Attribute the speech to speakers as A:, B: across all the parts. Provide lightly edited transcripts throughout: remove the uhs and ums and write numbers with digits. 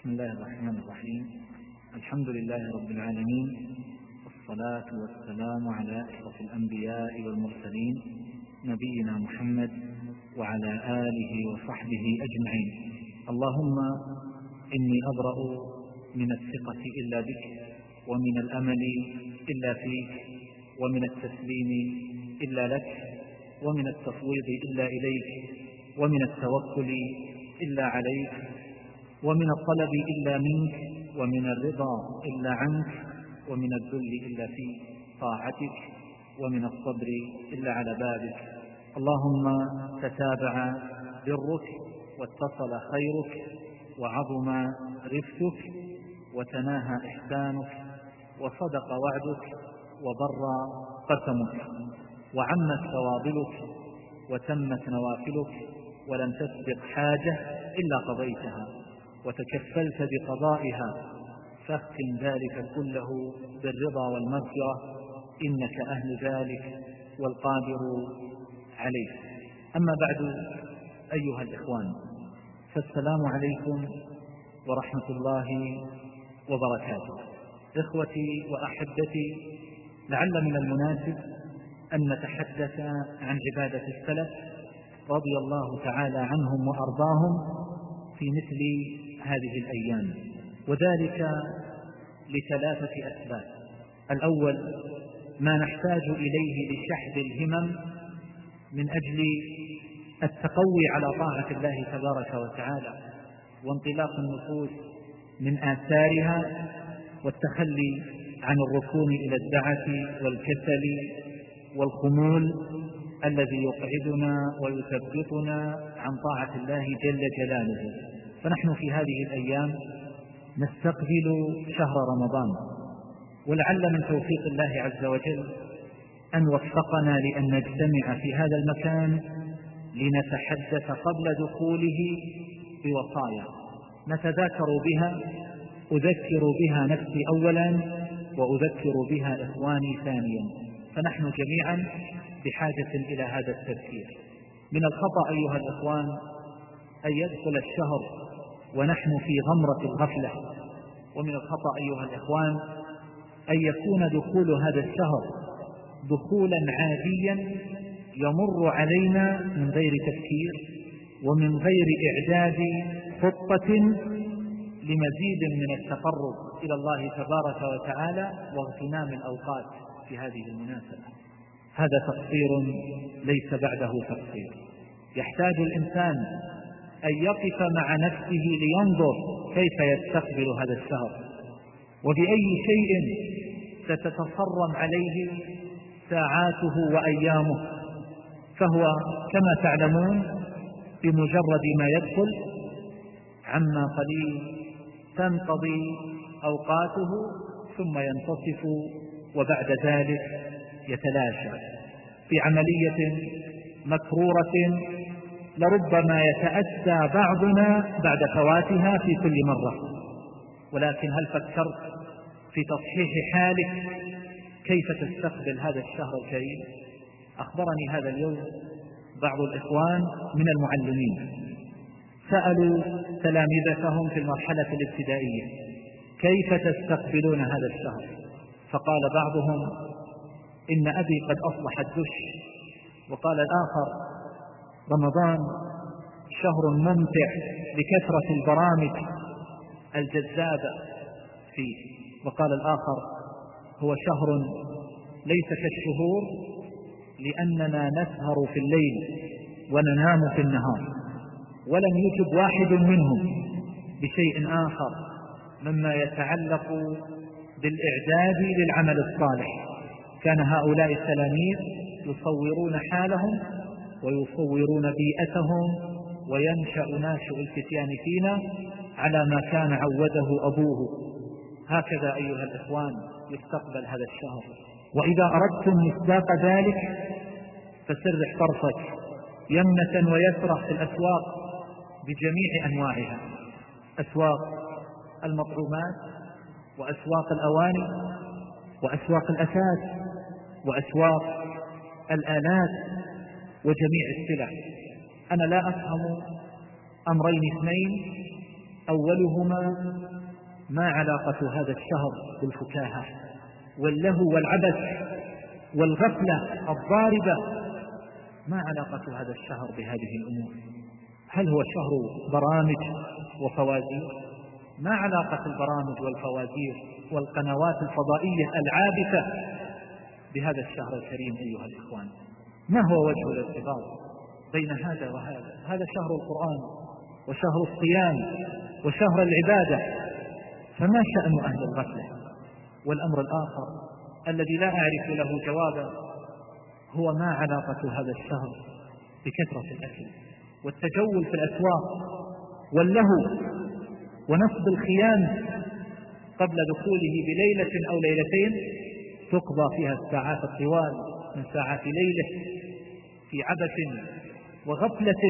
A: بسم الله الرحمن الرحيم. الحمد لله رب العالمين، والصلاة والسلام على أشرف الأنبياء والمرسلين نبينا محمد وعلى آله وصحبه أجمعين. اللهم إني أبرأ من الثقة إلا بك، ومن الأمل إلا فيك، ومن التسليم إلا لك، ومن التفويض إلا إليك، ومن التوكل إلا عليك، ومن الطلب إلا منك، ومن الرضا إلا عنك، ومن الذل إلا في طاعتك، ومن الصبر إلا على بابك. اللهم تتابع برك، واتصل خيرك، وعظم رفقك، وتناهى إحسانك، وصدق وعدك، وبر قسمك، وعمت فواضلك، وتمت نوافلك، ولم تسبق حاجة إلا قضيتها وتكفلت بقضائها، فاختم ذلك كله بالرضا والمغفرة، إنك أهل ذلك والقادر عليه. أما بعد، أيها الإخوان، فالسلام عليكم ورحمة الله وبركاته. إخوتي وأحبتي، لعل من المناسب أن نتحدث عن عبادة السلف رضي الله تعالى عنهم وأرضاهم في مثل هذه الأيام، وذلك لثلاثة أسباب. الأول، ما نحتاج إليه لشحذ الهمم من أجل التقوي على طاعة الله تبارك وتعالى، وانطلاق النفوس من آثارها، والتخلي عن الركون إلى الدعة والكسل والخمول الذي يقعدنا ويثبطنا عن طاعة الله جل جلاله. فنحن في هذه الأيام نستقبل شهر رمضان، ولعل من توفيق الله عز وجل أن وفقنا لأن نجتمع في هذا المكان لنتحدث قبل دخوله بوصايا نتذاكر بها، أذكر بها نفسي أولا، وأذكر بها إخواني ثانيا، فنحن جميعا بحاجة إلى هذا التذكير. من الخطأ أيها الإخوان أن يدخل الشهر ونحن في غمرة الغفلة، ومن الخطأ أيها الإخوان أن يكون دخول هذا الشهر دخولا عاديا يمر علينا من غير تفكير ومن غير إعداد خطة لمزيد من التقرب إلى الله تبارك وتعالى واغتنام الأوقات في هذه المناسبة. هذا تقصير ليس بعده تقصير. يحتاج الإنسان أن يقف مع نفسه لينظر كيف يستقبل هذا الشهر، وبأي شيء ستتصرم عليه ساعاته وأيامه. فهو كما تعلمون بمجرد ما يدخل عما قليل تنقضي أوقاته ثم ينتصف، وبعد ذلك يتلاشى في عملية مكرورة لربما يتأسى بعضنا بعد فواتها في كل مرة. ولكن هل فكرت في تصحيح حالك كيف تستقبل هذا الشهر الكريم؟ أخبرني هذا اليوم بعض الإخوان من المعلمين سألوا تلامذتهم في المرحلة الابتدائية كيف تستقبلون هذا الشهر، فقال بعضهم إن أبي قد أصلح الدش، وقال الآخر رمضان شهر ممتع لكثرة البرامج الجذابة فيه، وقال الآخر هو شهر ليس كالشهور لأننا نسهر في الليل وننام في النهار. ولم يجب واحد منهم بشيء آخر مما يتعلق بالإعداد للعمل الصالح. كان هؤلاء التلاميذ يصورون حالهم ويصورون بيئتهم، وينشأ ناشئ الفتيان فينا على ما كان عوده أبوه. هكذا أيها الإخوان يستقبل هذا الشهر. وإذا أردتم مصداق ذلك فسرح طرفك يمنة ويسرح في الأسواق بجميع أنواعها، أسواق المطعومات، وأسواق الأواني، وأسواق الأثاث، وأسواق الآلات، وجميع السلع. أنا لا أفهم أمرين اثنين أولهما: ما علاقة هذا الشهر بالفكاهة واللهو والعبث والغفلة الضاربة؟ ما علاقة هذا الشهر بهذه الأمور؟ هل هو شهر برامج وفوازير؟ ما علاقة البرامج والفوازير والقنوات الفضائية العابثة بهذا الشهر الكريم أيها الإخوان؟ ما هو وجه الارتباط بين هذا وهذا؟ هذا شهر القرآن وشهر الصيام وشهر العبادة، فما شأن أهل الغفلة؟ والأمر الآخر الذي لا أعرف له جوابا هو: ما علاقة هذا الشهر بكثرة الأكل والتجول في الأسواق واللهو ونصب الخيام قبل دخوله بليلة أو ليلتين تقضى فيها الساعات الطوال من ساعات ليله في عبث وغفلة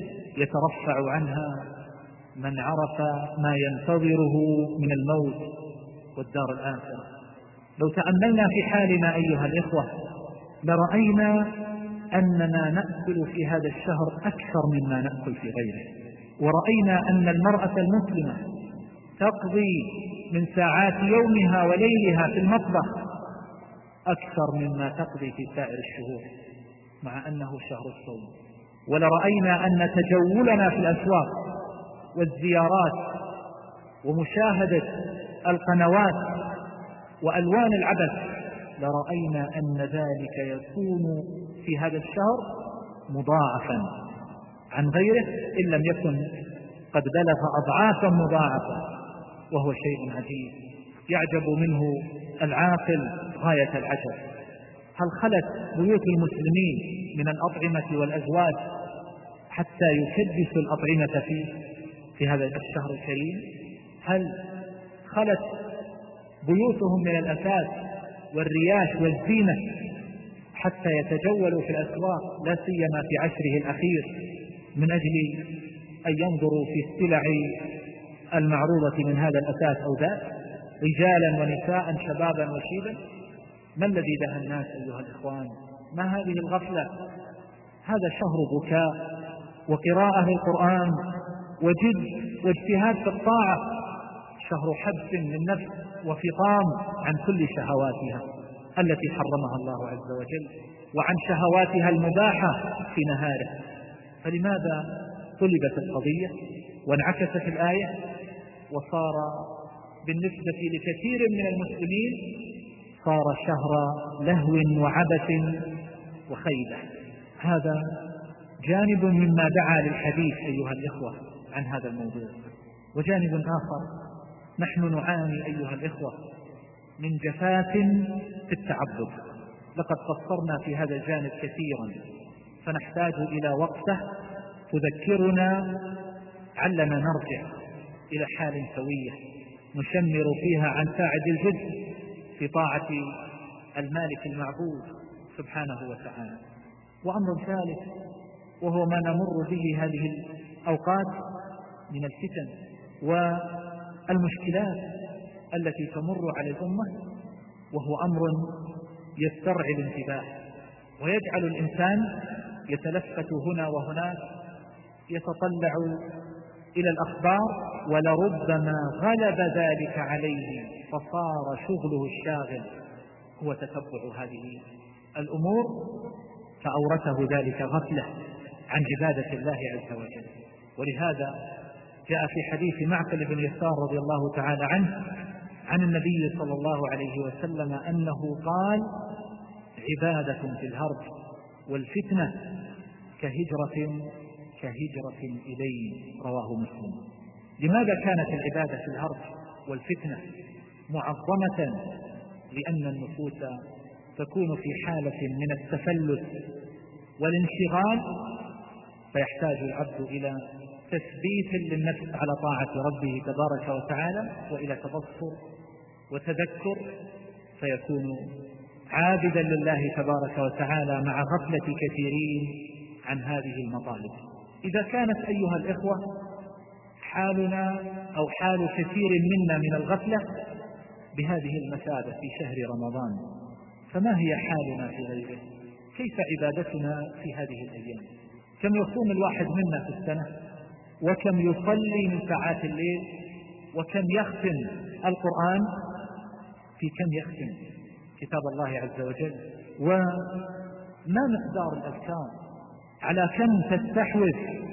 A: يترفع عنها من عرف ما ينتظره من الموت والدار الآخرة. لو تأملنا في حالنا أيها الإخوة لرأينا أننا نأكل في هذا الشهر أكثر مما نأكل في غيره، ورأينا أن المرأة المسلمة تقضي من ساعات يومها وليلها في المطبخ أكثر مما تقضي في سائر الشهور مع أنه شهر الصوم. ولرأينا أن تجولنا في الأسواق والزيارات ومشاهدة القنوات وألوان العبث لرأينا أن ذلك يكون في هذا الشهر مضاعفا عن غيره إن لم يكن قد بلغ أضعافا مضاعفة، وهو شيء عجيب يعجب منه العاقل غاية العجب. هل خلت بيوت المسلمين من الأطعمة والأزواج حتى يكدسوا الأطعمة في هذا الشهر الكريم؟ هل خلت بيوتهم من الأثاث والرياش والزينة حتى يتجولوا في الأسواق لا سيما في عشره الأخير من أجل أن ينظروا في السلع المعروضة من هذا الأثاث أو ذاك، رجالا ونساء شبابا وشيبا؟ ما الذي دهى الناس أيها الإخوان؟ ما هذه الغفلة؟ هذا شهر بكاء وقراءة للقرآن وجد واجتهاد في الطاعة، شهر حبس للنفس وفطام عن كل شهواتها التي حرمها الله عز وجل وعن شهواتها المباحة في نهاره. فلماذا طلبت القضية وانعكست الآية وصار بالنسبة لكثير من المسلمين صار شهر لهو وعبث وخيبة؟ هذا جانب مما دعا للحديث أيها الإخوة عن هذا الموضوع. وجانب آخر، نحن نعاني أيها الإخوة من جفاف في التعبد. لقد قصرنا في هذا الجانب كثيرا، فنحتاج إلى وقفة تذكرنا علنا نرجع إلى حال سوية نشمر فيها عن ساعد الجد في طاعة المالك المعبود سبحانه وتعالى. وأمر ثالث وهو ما نمر به هذه الأوقات من الفتن والمشكلات التي تمر على الأمة، وهو أمر يسترعي الانتباه ويجعل الإنسان يتلفت هنا وهناك يتطلع إلى الأخبار، ولربما غلب ذلك عليه فصار شغله الشاغل هو تتبع هذه الأمور، فأورثه ذلك غفلة عن عبادة الله عز وجل. ولهذا جاء في حديث معقل بن يسار رضي الله تعالى عنه عن النبي صلى الله عليه وسلم أنه قال: عبادة في الهرج والفتنة كهجرة إليه، رواه مسلم. لماذا كانت العبادة في الهرج والفتنة معظمة؟ لأن النفوس تكون في حالة من التفلت والانشغال، فيحتاج العبد إلى تثبيت للنفس على طاعة ربه تبارك وتعالى وإلى تبصر وتذكر، فيكون عابدا لله تبارك وتعالى مع غفلة كثيرين عن هذه المطالب. إذا كانت أيها الإخوة حالنا أو حال كثير منا من الغفلة بهذه المثابة في شهر رمضان، فما هي حالنا في غيره؟ كيف عبادتنا في هذه الأيام؟ كم يصوم الواحد منا في السنة؟ وكم يصلي من ساعات الليل، وكم يختم القرآن، في كم يختم كتاب الله عز وجل، وما مقدار الأذكار، على كم تستحوذ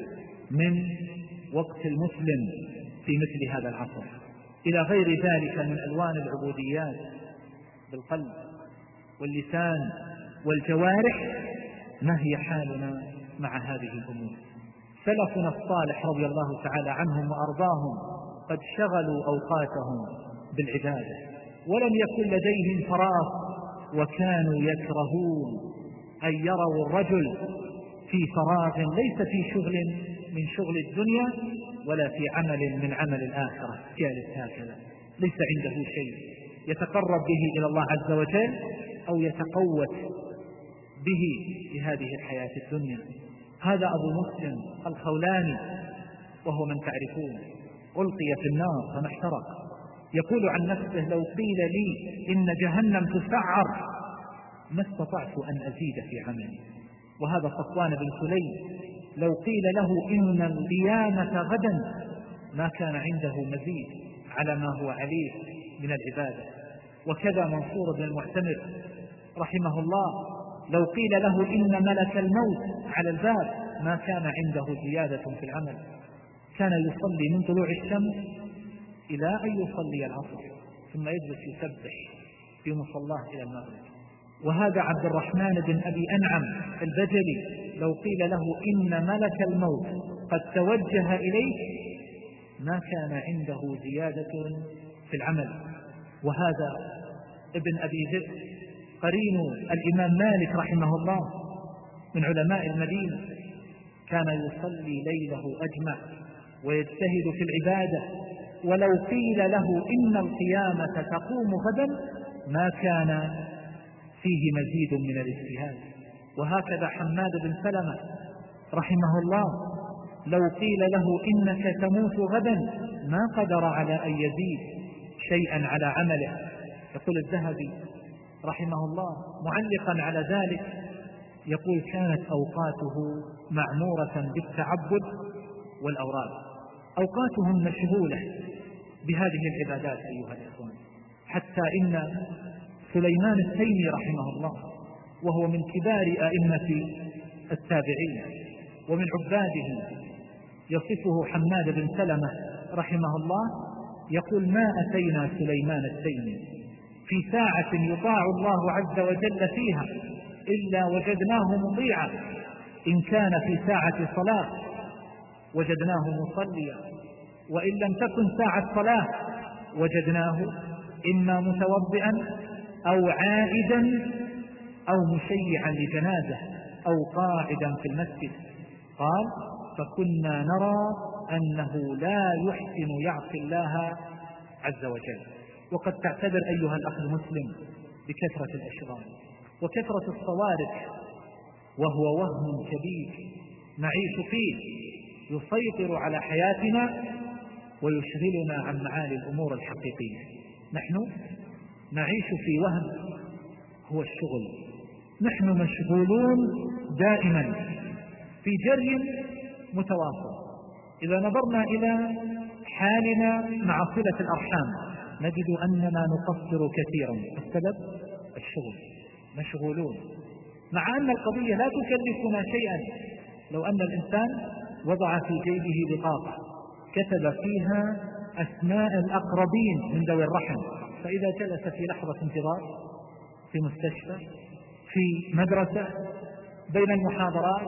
A: من وقت المسلم في مثل هذا العصر، إلى غير ذلك من ألوان العبوديات بالقلب واللسان والجوارح. ما هي حالنا مع هذه الأمور؟ سلفنا الصالح رضي الله تعالى عنهم وأرضاهم قد شغلوا أوقاتهم بالعبادة، ولم يكن لديهم فراغ، وكانوا يكرهون أن يروا الرجل في فراغ ليس في شغل من شغل الدنيا ولا في عمل من عمل الآخرة، جالس هكذا ليس عنده شيء يتقرب به إلى الله عز وجل أو يتقوت به في هذه الحياة الدنيا. هذا أبو مسلم الخولاني، وهو من تعرفون، ألقي في النار فما احترق، يقول عن نفسه: لو قيل لي إن جهنم تسعر ما استطعت أن أزيد في عملي. وهذا صفوان بن سليم لو قيل له إن القيامة غدا ما كان عنده مزيد على ما هو عليه من العبادة. وكذا منصور بن المعتمر رحمه الله لو قيل له إن ملك الموت على الباب ما كان عنده زيادة في العمل، كان يصلي من طلوع الشمس إلى أن يصلي العصر، ثم يجلس يسبح في مصلاه إلى المغرب. وهذا عبد الرحمن بن أبي أنعم البجلي لو قيل له إن ملك الموت قد توجه إليك ما كان عنده زيادة في العمل. وهذا ابن أبي ذئب قرين الإمام مالك رحمه الله من علماء المدينة، كان يصلي ليله أجمع ويجتهد في العبادة، ولو قيل له إن القيامة تقوم غدا ما كان فيه مزيد من الاجتهاد. وهكذا حماد بن سلمة رحمه الله لو قيل له إنك تموت غدا ما قدر على أن يزيد شيئا على عمله. يقول الذهبي رحمه الله معلقا على ذلك، يقول: كانت أوقاته معمورة بالتعبد والأوراد، أوقاتهم مشغولة بهذه العبادات أيها الإخوان، حتى إن سليمان التيمي رحمه الله وهو من كبار أئمة التابعين ومن عباده يصفه حماد بن سلمة رحمه الله، يقول: ما أتينا سليمان التيمي في ساعة يطاع الله عز وجل فيها إلا وجدناه مطيعا، إن كان في ساعة صلاة وجدناه مصليا، وإن لم تكن ساعة صلاة وجدناه إما متوضئا أو عائدا أو مشيعا لجنازة أو قاعدا في المسجد. قال: فكنا نرى أنه لا يحسن يعصي الله عز وجل. وقد تعتبر أيها الأخ المسلم بكثرة الأشغال وكثرة الصوارف، وهو وهم كبير نعيش فيه يسيطر على حياتنا ويشغلنا عن معالي الأمور الحقيقية. نحن نعيش في وهم هو الشغل، نحن مشغولون دائما في جري متواصل. إذا نظرنا إلى حالنا مع صلة الأرحام نجد أننا نقصر كثيرا. السبب الشغل، مشغولون، مع أن القضية لا تكلفنا شيئا. لو أن الإنسان وضع في جيبه بطاقة كتب فيها أسماء الأقربين من ذوي الرحم، فإذا جلس في لحظة انتظار في مستشفى في مدرسة بين المحاضرات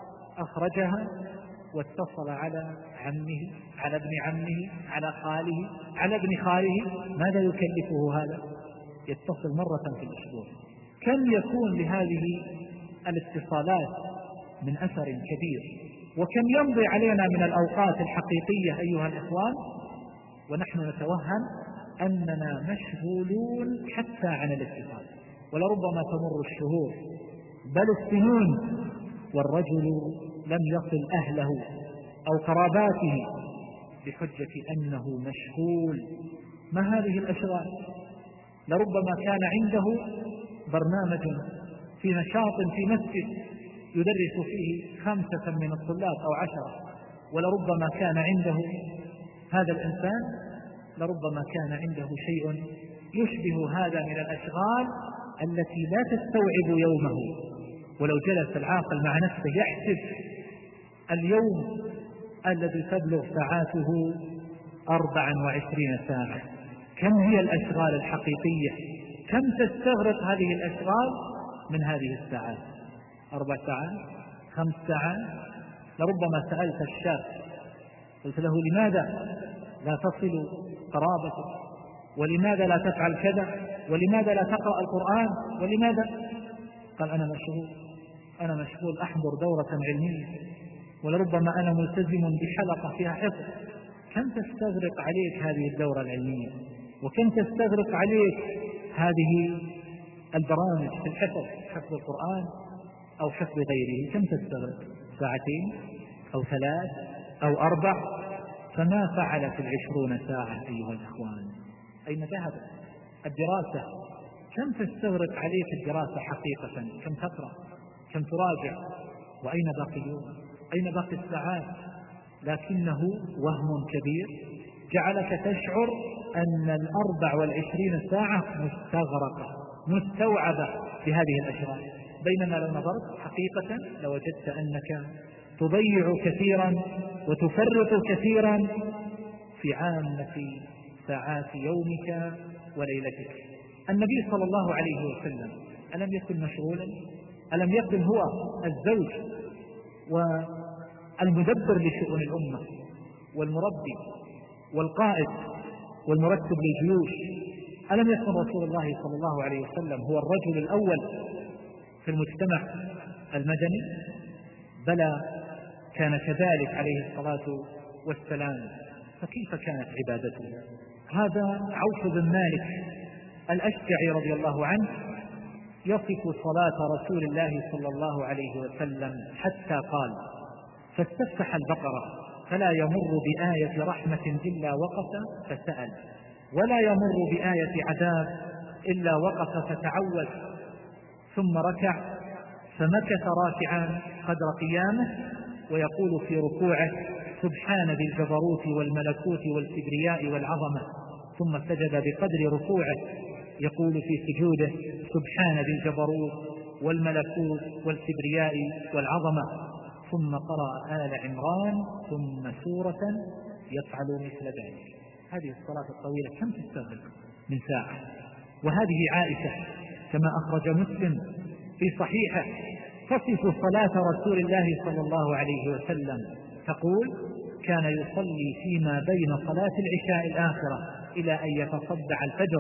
A: أخرجها واتصل على عمه، على ابن عمه، على خاله، على ابن خاله. ماذا يكلفه هذا؟ يتصل مرة في الأسبوع. كم يكون لهذه الاتصالات من أثر كبير، وكم يمضي علينا من الأوقات الحقيقية أيها الإخوان ونحن نتوهم أننا مشغولون حتى عن الاتصال. ولربما تمر الشهور بل السنين والرجل لم يصل أهله أو قراباته بحجة أنه مشغول. ما هذه الأشغال؟ لربما كان عنده برنامج في نشاط في مسجد يدرس فيه 5 من الطلاب أو 10، ولربما كان عنده هذا الإنسان لربما كان عنده شيء يشبه هذا من الأشغال التي لا تستوعب يومه. ولو جلس العاقل مع نفسه يحسب اليوم الذي تبلغ ساعاته 24 ساعة، كم هي الأشغال الحقيقية، كم تستغرق هذه الأشغال من هذه الساعات؟ 4 ساعات، 5 ساعات. لربما سألت الشاب قلت له لماذا لا تصل قرابتك، ولماذا لا تفعل كذا، ولماذا لا تقرأ القرآن، ولماذا؟ قال أنا مشغول أحضر دورة علمية، ولربما أنا ملتزم بحلقة فيها حفظ. كم تستغرق عليك هذه الدورة العلمية، وكم تستغرق عليك هذه البرامج في الحفظ، حفظ القرآن أو حفظ غيره؟ كم تستغرق؟ 2 ساعة أو 3 أو 4؟ فما فعلت 20 ساعة أيها الأخوان؟ أين ذهبت الدراسة؟ كم تستغرق عليك الدراسة حقيقة؟ كم تقرأ، كم تراجع، وأين باقي اليوم، أين باقي الساعات؟ لكنه وهم كبير جعلك تشعر أن 24 ساعة مستوعبة بهذه الأشغال، بينما لو نظرت حقيقة لوجدت أنك تضيع كثيرا وتفرط كثيرا في عامة ساعات يومك وليلتك. النبي صلى الله عليه وسلم ألم يكن مشغولا؟ ألم يكن هو الزوج والمدبر لشؤون الأمة والمربي والقائد والمرتب للجيوش؟ ألم يكن رسول الله صلى الله عليه وسلم هو الرجل الأول في المجتمع المدني؟ بلى، كان كذلك عليه الصلاة والسلام. فكيف كانت عبادته؟ هذا عوف بن مالك الأشجعي رضي الله عنه يصف صلاة رسول الله صلى الله عليه وسلم حتى قال: فاستفتح البقرة فلا يمر بآية رحمة إلا وقف فسأل، ولا يمر بآية عذاب إلا وقف فتعوذ، ثم ركع فمكث راكعا قدر قيامه، ويقول في ركوعه: سبحان ذي الجبروت والملكوت والكبرياء والعظمة، ثم سجد بقدر ركوعه يقول في سجوده: سبحان ذي الجبروت والملكوت والكبرياء والعظمة، ثم قرأ آل عمران ثم سورة يفعل مثل ذلك. هذه الصلاة الطويلة كم تستغرق من ساعة؟ وهذه عائشة كما أخرج مسلم في صحيحه تصف صلاة رسول الله صلى الله عليه وسلم تقول: كان يصلي فيما بين صلاة العشاء الآخرة إلى أن يتصدع الفجر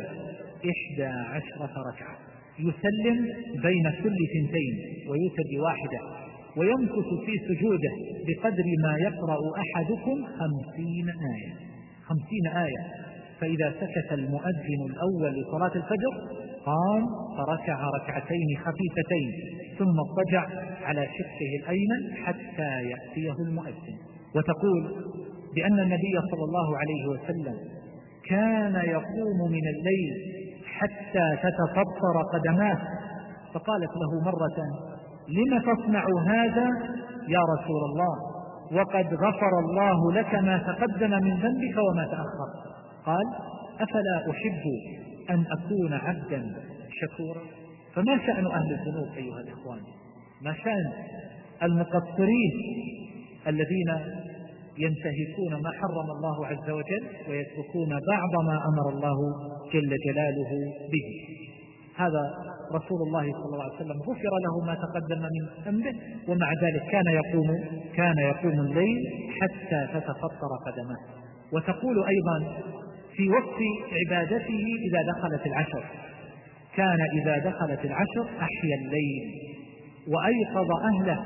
A: 11 ركعة، يسلم بين كل 2 ويوتر ب1، ويمكث في سجوده بقدر ما يقرأ أحدكم 50 آية. 50 آية. فإذا سكت المؤذن الأول لصلاة الفجر قام فركع 2 ركعتين خفيفتين، ثم اضطجع على شقه الأيمن حتى يأتيه المؤذن. وتقول بأن النبي صلى الله عليه وسلم كان يقوم من الليل حتى تتفطر قدماه، فقالت له مرة: لم تصنع هذا يا رسول الله وقد غفر الله لك ما تقدم من ذنبك وما تأخر؟ قال: أفلا أحب أن أكون عبدا شكورا. فما شأن أهل الذنوب أيها الإخوان؟ ما شأن المقصرين الذين ينتهكون ما حرم الله عز وجل ويتركون بعض ما أمر الله جل جلاله به؟ هذا رسول الله صلى الله عليه وسلم غفر له ما تقدم من ذنبه، ومع ذلك كان يقوم الليل حتى تتفطر قدمه. وتقول أيضا في وقت عبادته إذا دخلت العشر، كان إذا دخلت العشر أحيا الليل وأيقظ أهله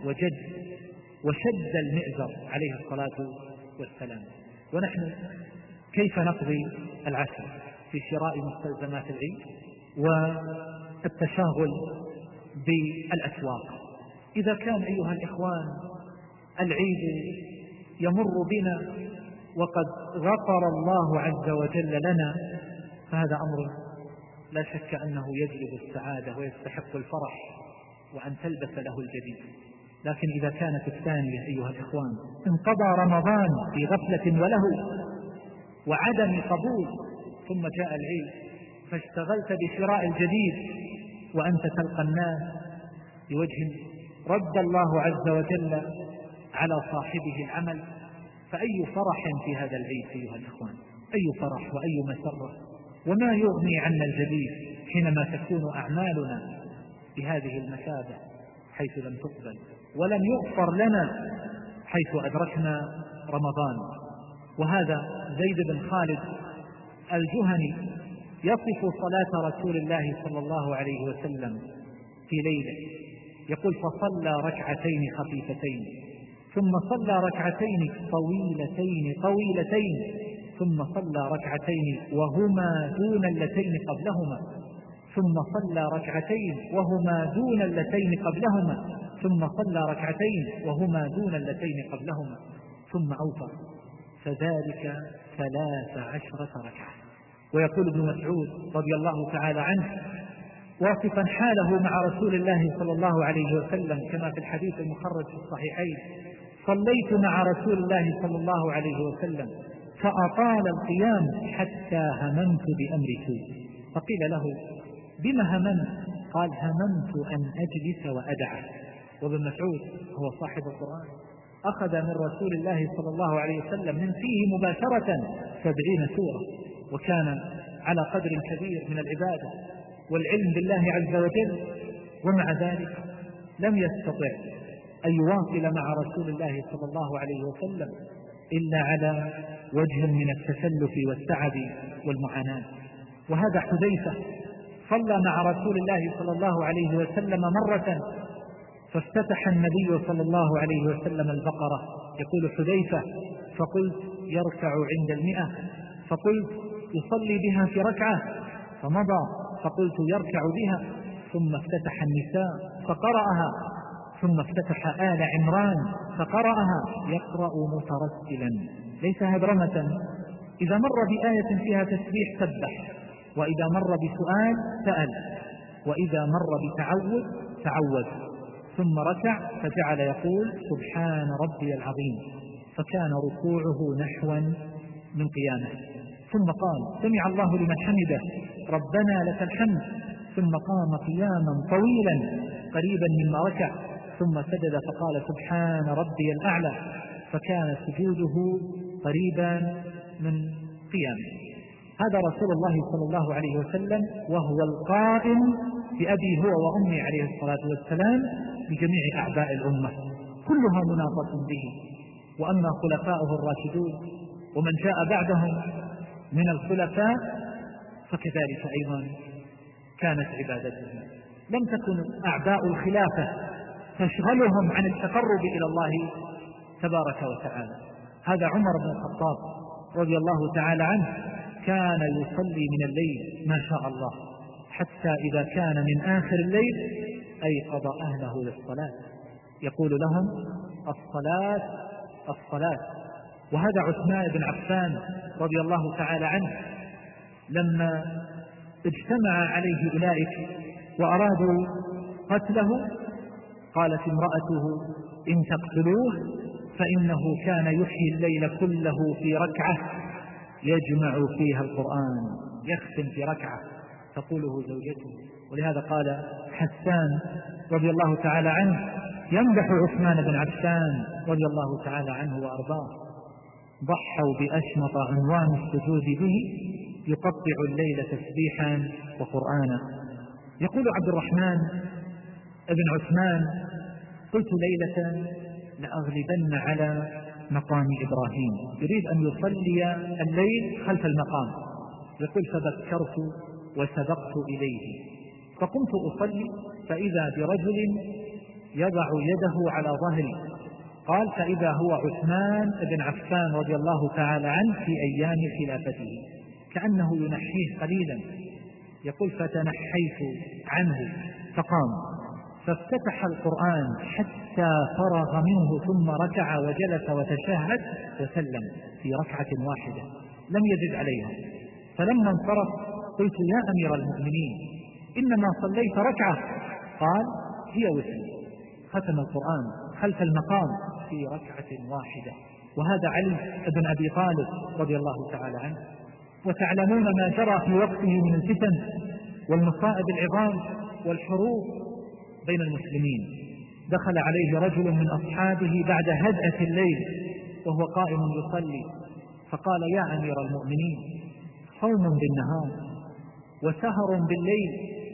A: وشد المئزر عليه الصلاة والسلام. ونحن كيف نقضي العشر؟ في شراء مستلزمات العيد والتشاغل بالأسواق. إذا كان أيها الإخوان العيد يمر بنا وقد غفر الله عز وجل لنا، فهذا أمر لا شك أنه يجلب السعادة ويستحق الفرح وأن تلبس له الجديد. لكن إذا كانت الثانية أيها الإخوان انقضى رمضان في غفلة ولهو وعدم قبول، ثم جاء العيد فاشتغلت بشراء الجديد وأنت تلقى الناس بوجه رد الله عز وجل على صاحبه العمل، فأي فرح في هذا العيد أيها الإخوان، أي فرح وأي مسرة. وما يغني عنا الجديد حينما تكون أعمالنا بهذه المثابة حيث لم تقبل ولم يغفر لنا حيث أدركنا رمضان. وهذا زيد بن خالد الجهني يصف صلاة رسول الله صلى الله عليه وسلم في ليلة، يقول: فصلى ركعتين خفيفتين ثم صلى ركعتين طويلتين ثم صلى ركعتين وهما دون اللتين قبلهما ثم صلى ركعتين وهما دون اللتين قبلهما ثم صلى ركعتين وهما دون اللتين قبلهما ثم أوتر، فذلك 13 ركعة. ويقول ابن مسعود رضي الله تعالى عنه واصفا حاله مع رسول الله صلى الله عليه وسلم كما في الحديث المخرج في الصحيحين: صليت مع رسول الله صلى الله عليه وسلم فأطال القيام حتى هممت بأمر سوء. فقيل له: بما هممت؟ قال: هممت أن أجلس وأدعه. وابن مسعود هو صاحب القرآن، أخذ من رسول الله صلى الله عليه وسلم من فيه مباشرة 70 سورة، وكان على قدر كبير من العبادة والعلم بالله عز وجل، ومع ذلك لم يستطع أن يواصل مع رسول الله صلى الله عليه وسلم إلا على وجه من التسلف والتعب والمعاناة. وهذا حذيفة صلى مع رسول الله صلى الله عليه وسلم مرة فافتتح النبي صلى الله عليه وسلم البقرة، يقول حذيفة: فقلت يركع عند 100، فقلت يصلي بها في ركعة، فمضى فقلت يركع بها، ثم افتتح النساء فقرأها، ثم افتتح آل عمران فقرأها يقرأ مترسلا ليس هدرمة. إذا مر بآية فيها تسبيح سبح، وإذا مر بسؤال سأل، وإذا مر بتعوذ تعوذ، ثم ركع فجعل يقول: سبحان ربي العظيم، فكان ركوعه نحوا من قيامه، ثم قال: سمع الله لمن حمده ربنا لك الحمد، ثم قام قياما طويلا قريبا مما ركع، ثم سجد فقال: سبحان ربي الأعلى، فكان سجوده قريبا من قيامه. هذا رسول الله صلى الله عليه وسلم وهو القائم بأبي هو وأمي عليه الصلاة والسلام بجميع أعباء الأمة كلها مناطة به. وأما خلفاؤه الراشدون ومن جاء بعدهم من الخلفاء فكذلك أيضا كانت عبادتهم، لم تكن أعباء الخلافة تشغلهم عن التقرب إلى الله تبارك وتعالى. هذا عمر بن الخطاب رضي الله تعالى عنه كان يصلي من الليل ما شاء الله، حتى إذا كان من آخر الليل أيقظ أهله للصلاة، يقول لهم: الصلاة الصلاة. وهذا عثمان بن عفان رضي الله تعالى عنه لما اجتمع عليه أولئك وأرادوا قتله قالت امرأته: إن تقتلوه فإنه كان يحيي الليل كله في ركعة يجمع فيها القرآن، يختم في ركعة تقوله زوجته. ولهذا قال حسان رضي الله تعالى عنه يمدح عثمان بن عفان رضي الله تعالى عنه وأرضاه: ضحوا بأشمط عنوان السجود به يقطع الليل تسبيحا وقرآنا. يقول عبد الرحمن ابن عثمان: قلت ليلة لأغلبن على مقام إبراهيم، يريد أن يصلي الليل خلف المقام، يقول: فذكرت وسبقت إليه فقمت أصلي فإذا برجل يضع يده على ظهري، قال: فإذا هو عثمان بن عفان رضي الله تعالى عنه في أيام خلافته كأنه ينحيه قليلا، يقول: فتنحيت عنه فقام فافتتح القرآن حتى فرغ منه ثم ركع وجلس وتشهد وسلم في ركعة واحدة لم يزد عليها. فلما انصرف قلت: يا أمير المؤمنين إنما صليت ركعة. قال: هي وتر. ختم القرآن خلف المقام في ركعة واحدة. وهذا علي بن أبي طالب رضي الله تعالى عنه. وتعلمون ما جرى في وقته من الفتن والمصائب العظام والحروب بين المسلمين. دخل عليه رجل من أصحابه بعد هدأة الليل وهو قائم يصلي، فقال: يا أمير المؤمنين، صوم بالنهار وسهر بالليل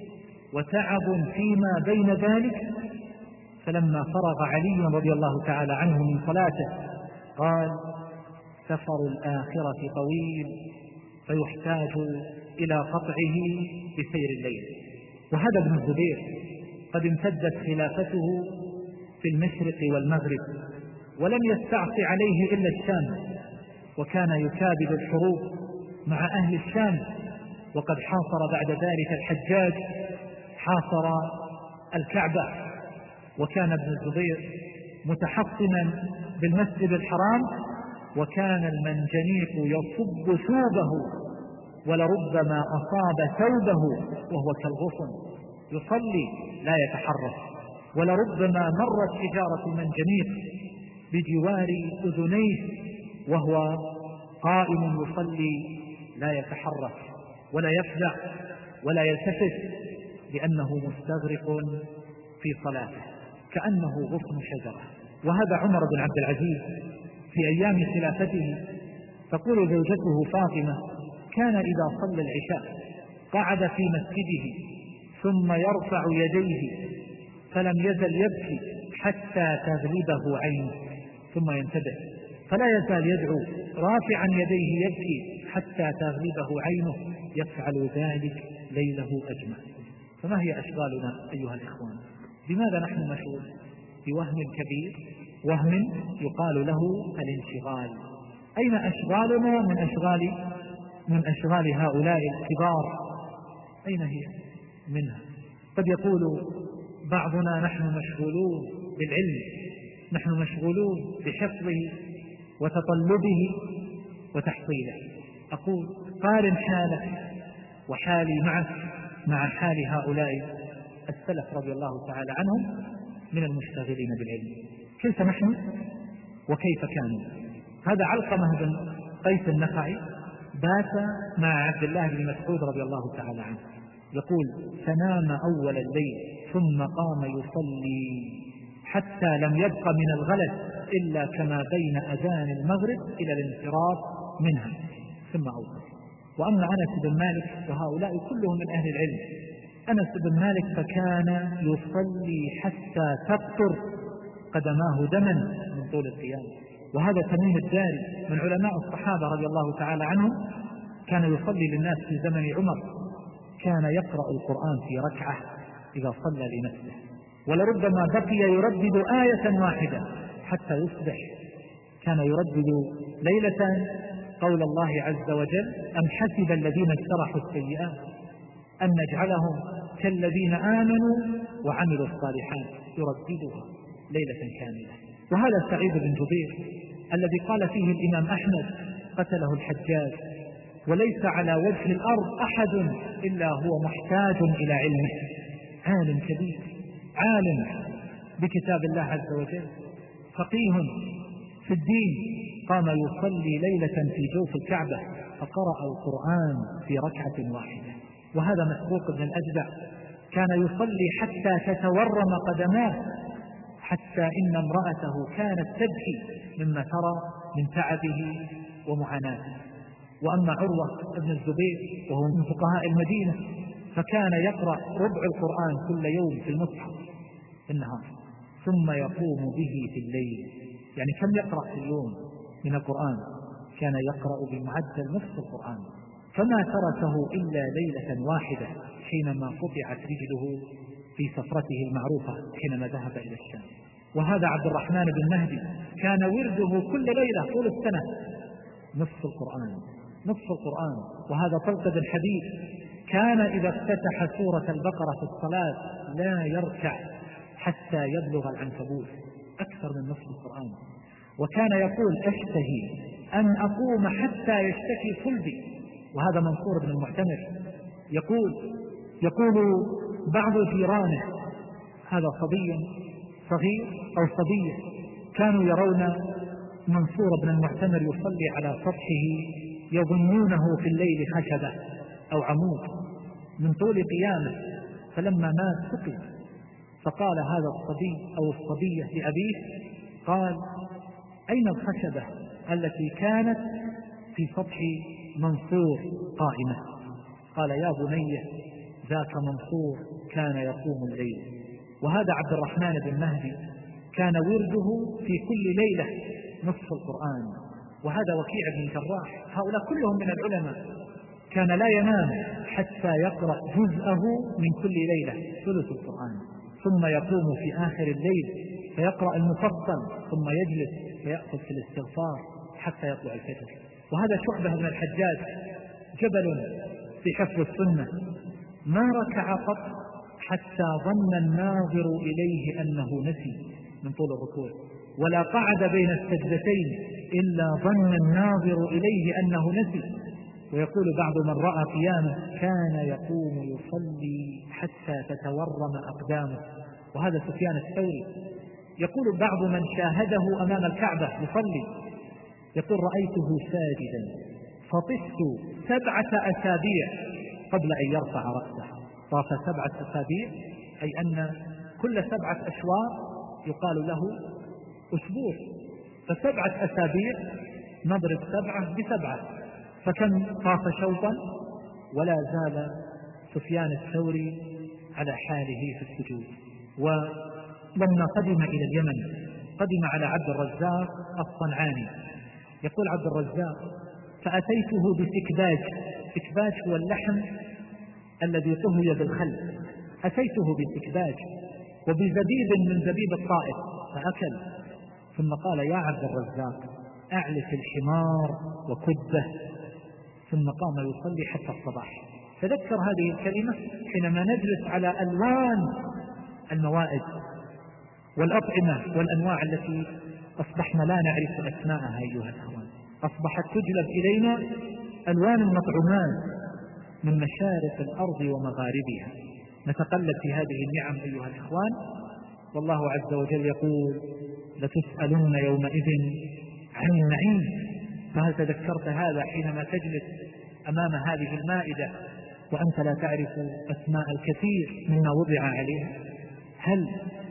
A: وتعب فيما بين ذلك. فلما فرغ علي رضي الله تعالى عنه من صلاته قال: سفر الآخرة طويل فيحتاج إلى قطعه بسير الليل. وهذا ابن الزبير قد امتدت خلافته في المشرق والمغرب، ولم يستعص عليه إلا الشام، وكان يكابد الحروب مع أهل الشام. وقد حاصر بعد ذلك الحجاج حاصر الكعبة، وكان ابن الزبير متحصنا بالمسجد الحرام، وكان المنجنيق يصب ثوبه ولربما أصاب ثوبه وهو كالغصن يصلي لا يتحرك، ولربما مرت حجارة المنجنيق بجوار أذنيه وهو قائم يصلي لا يتحرك ولا يفزع ولا يلتفت، لأنه مستغرق في صلاته كأنه غصن شجرة. وهذا عمر بن عبد العزيز في أيام خلافته، تقول زوجته فاطمة: كان إذا صلى العشاء قعد في مسجده ثم يرفع يديه فلم يزل يبكي حتى تغلبه عينه، ثم ينتبه فلا يزال يدعو رافعا يديه يبكي حتى تغلبه عينه، يفعل ذلك ليله أجمع. فما هي أشغالنا أيها الإخوان؟ لماذا نحن مشغول بوهم كبير، وهم يقال له الانشغال؟ أين أشغالنا من أشغال هؤلاء الكبار؟ أين هي منها؟ قد يقول بعضنا: نحن مشغولون بالعلم، نحن مشغولون بحفظه وتطلبه وتحصيله. أقول: قارن حالك وحالي معك مع حال هؤلاء السلف رضي الله تعالى عنهم من المشتغلين بالعلم، كيف نحن وكيف كانوا. هذا علقمة بن قيس النخعي بات مع عبد الله بن مسعود رضي الله تعالى عنه، يقول: فنام أول الليل ثم قام يصلي حتى لم يبق من الغلس إلا كما بين أذان المغرب إلى الانصراف منها ثم أوقف. وأما أنس بن مالك، وهؤلاء كلهم من أهل العلم، أنس بن مالك فكان يصلي حتى تقطر قدماه دما من طول القيام. وهذا تميم الداري من علماء الصحابة رضي الله تعالى عنهم، كان يصلي للناس في زمن عمر، كان يقرأ القرآن في ركعة إذا صلى لنفسه، ولربما بقي يردد آية واحدة حتى يصبح. كان يردد ليلة قول الله عز وجل: أم حسب الذين اجترحوا السيئات أن نجعلهم كالذين آمنوا وعملوا الصالحات، يرددها ليلة كاملة. وهذا سعيد بن جبير الذي قال فيه الإمام أحمد: قتله الحجاج وليس على وجه الأرض أحد إلا هو محتاج إلى علمه. عالم كبير، عالم بكتاب الله عز وجل، فقيه في الدين، قام يصلي ليلة في جوف الكعبة فقرأ القرآن في ركعة واحدة. وهذا مسروق بن الأجدع كان يصلي حتى تتورم قدماه، حتى إن امرأته كانت تبكي مما ترى من تعبه ومعاناته. وأما عروة بن الزبير وهو من فقهاء المدينة، فكان يقرأ ربع القرآن كل يوم في المصحف في النهار، ثم يقوم به في الليل. يعني كم يقرأ في اليوم من القرآن؟ كان يقرأ بمعدل نصف القرآن، فما تركه إلا ليلة واحدة حينما قطعت رجله في سفرته المعروفة حينما ذهب إلى الشام. وهذا عبد الرحمن بن مهدي كان ورده كل ليلة طول السنة نصف القرآن، نصف القرآن. وهذا طلق بن حبيب كان إذا افتتح سورة البقرة في الصلاة لا يركع حتى يبلغ العنكبوت، أكثر من نصف القرآن. وكان يقول: أشتهي أن أقوم حتى يشتكي صلبي. وهذا منصور بن المعتمر يقول بعض جيرانه: هذا صبي صغير أو صبية كانوا يرون منصور بن المعتمر يصلي على سطحه يظنونه في الليل خشبة أو عمود من طول قيامه، فلما مات سقط، فقال هذا الصبي أو الصبية لأبيه، قال أين الخشبة التي كانت في سطح منصور قائمة؟ قال يا بني ذاك منصور كان يقوم الليل. وهذا عبد الرحمن بن مهدي كان ورده في كل ليلة نصف القرآن، وهذا وكيع بن الجراح، هؤلاء كلهم من العلماء، كان لا ينام حتى يقرأ جزءه من كل ليلة ثلث القرآن، ثم يقوم في آخر الليل فيقرأ المفصل، ثم يجلس فيأخذ في الاستغفار حتى يطلع الفجر. وهذا شعبة بن الحجاج جبل في حفظ السنة، ما ركع قط حتى ظن الناظر إليه أنه نسي من طول الركوع، ولا قعد بين السجدتين إلا ظن الناظر إليه أنه نسي. ويقول بعض من رأى قيامه كان يقوم يصلي حتى تتورم أقدامه، وهذا سفيان الثوري. يقول بعض من شاهده أمام الكعبة يصلي، يقول رأيته ساجدا فطفت 7 أسابيع قبل أن يرفع رأسه. طاف 7 أسابيع أي أن كل 7 أشواط يقال له أسبوع، ف7 أسابيع نضرب 7 ب7، فكم طاف شوطا. ولا زال سفيان الثوري على حاله في السجود. ولما قدم إلى اليمن قدم على عبد الرزاق الصنعاني. يقول عبد الرزاق فأتيته بسكباج، سكباج هو اللحم الذي طهي بالخل، أتيته بسكباج وبزبيب من زبيب الطائف فأكل، ثم قال يا عبد الرزاق أعلف الحمار وكبه، ثم قام يصلي حتى الصباح. تذكر هذه الكلمة حينما نجلس على ألوان الموائد والأطعمة والأنواع التي أصبحنا لا نعرف أسماءها أيها الأخوان. أصبحت تجلب إلينا ألوان المطعومات من مشارق الأرض ومغاربها، نتقلب في هذه النعم أيها الأخوان. والله عز وجل يقول لتسألن يومئذ عن النعيم. فهل تذكرت هذا حينما تجلس أمام هذه المائدة وأنت لا تعرف أسماء الكثير مما وضع عليها؟ هل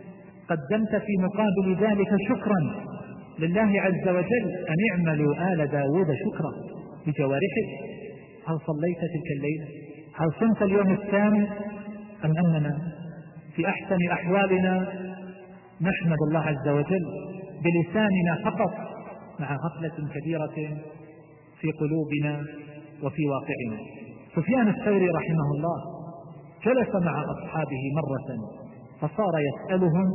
A: قدمت في مقابل ذلك شكرا لله عز وجل؟ أن اعملوا آل داود شكرا بجوارحك. هل صليت تلك الليلة؟ هل صمت اليوم الثاني؟ أم أننا في أحسن أحوالنا نحمد الله عز وجل بلساننا فقط مع غفلة كبيرة في قلوبنا وفي واقعنا؟ سفيان الثوري رحمه الله جلس مع أصحابه مرة فصار يسألهم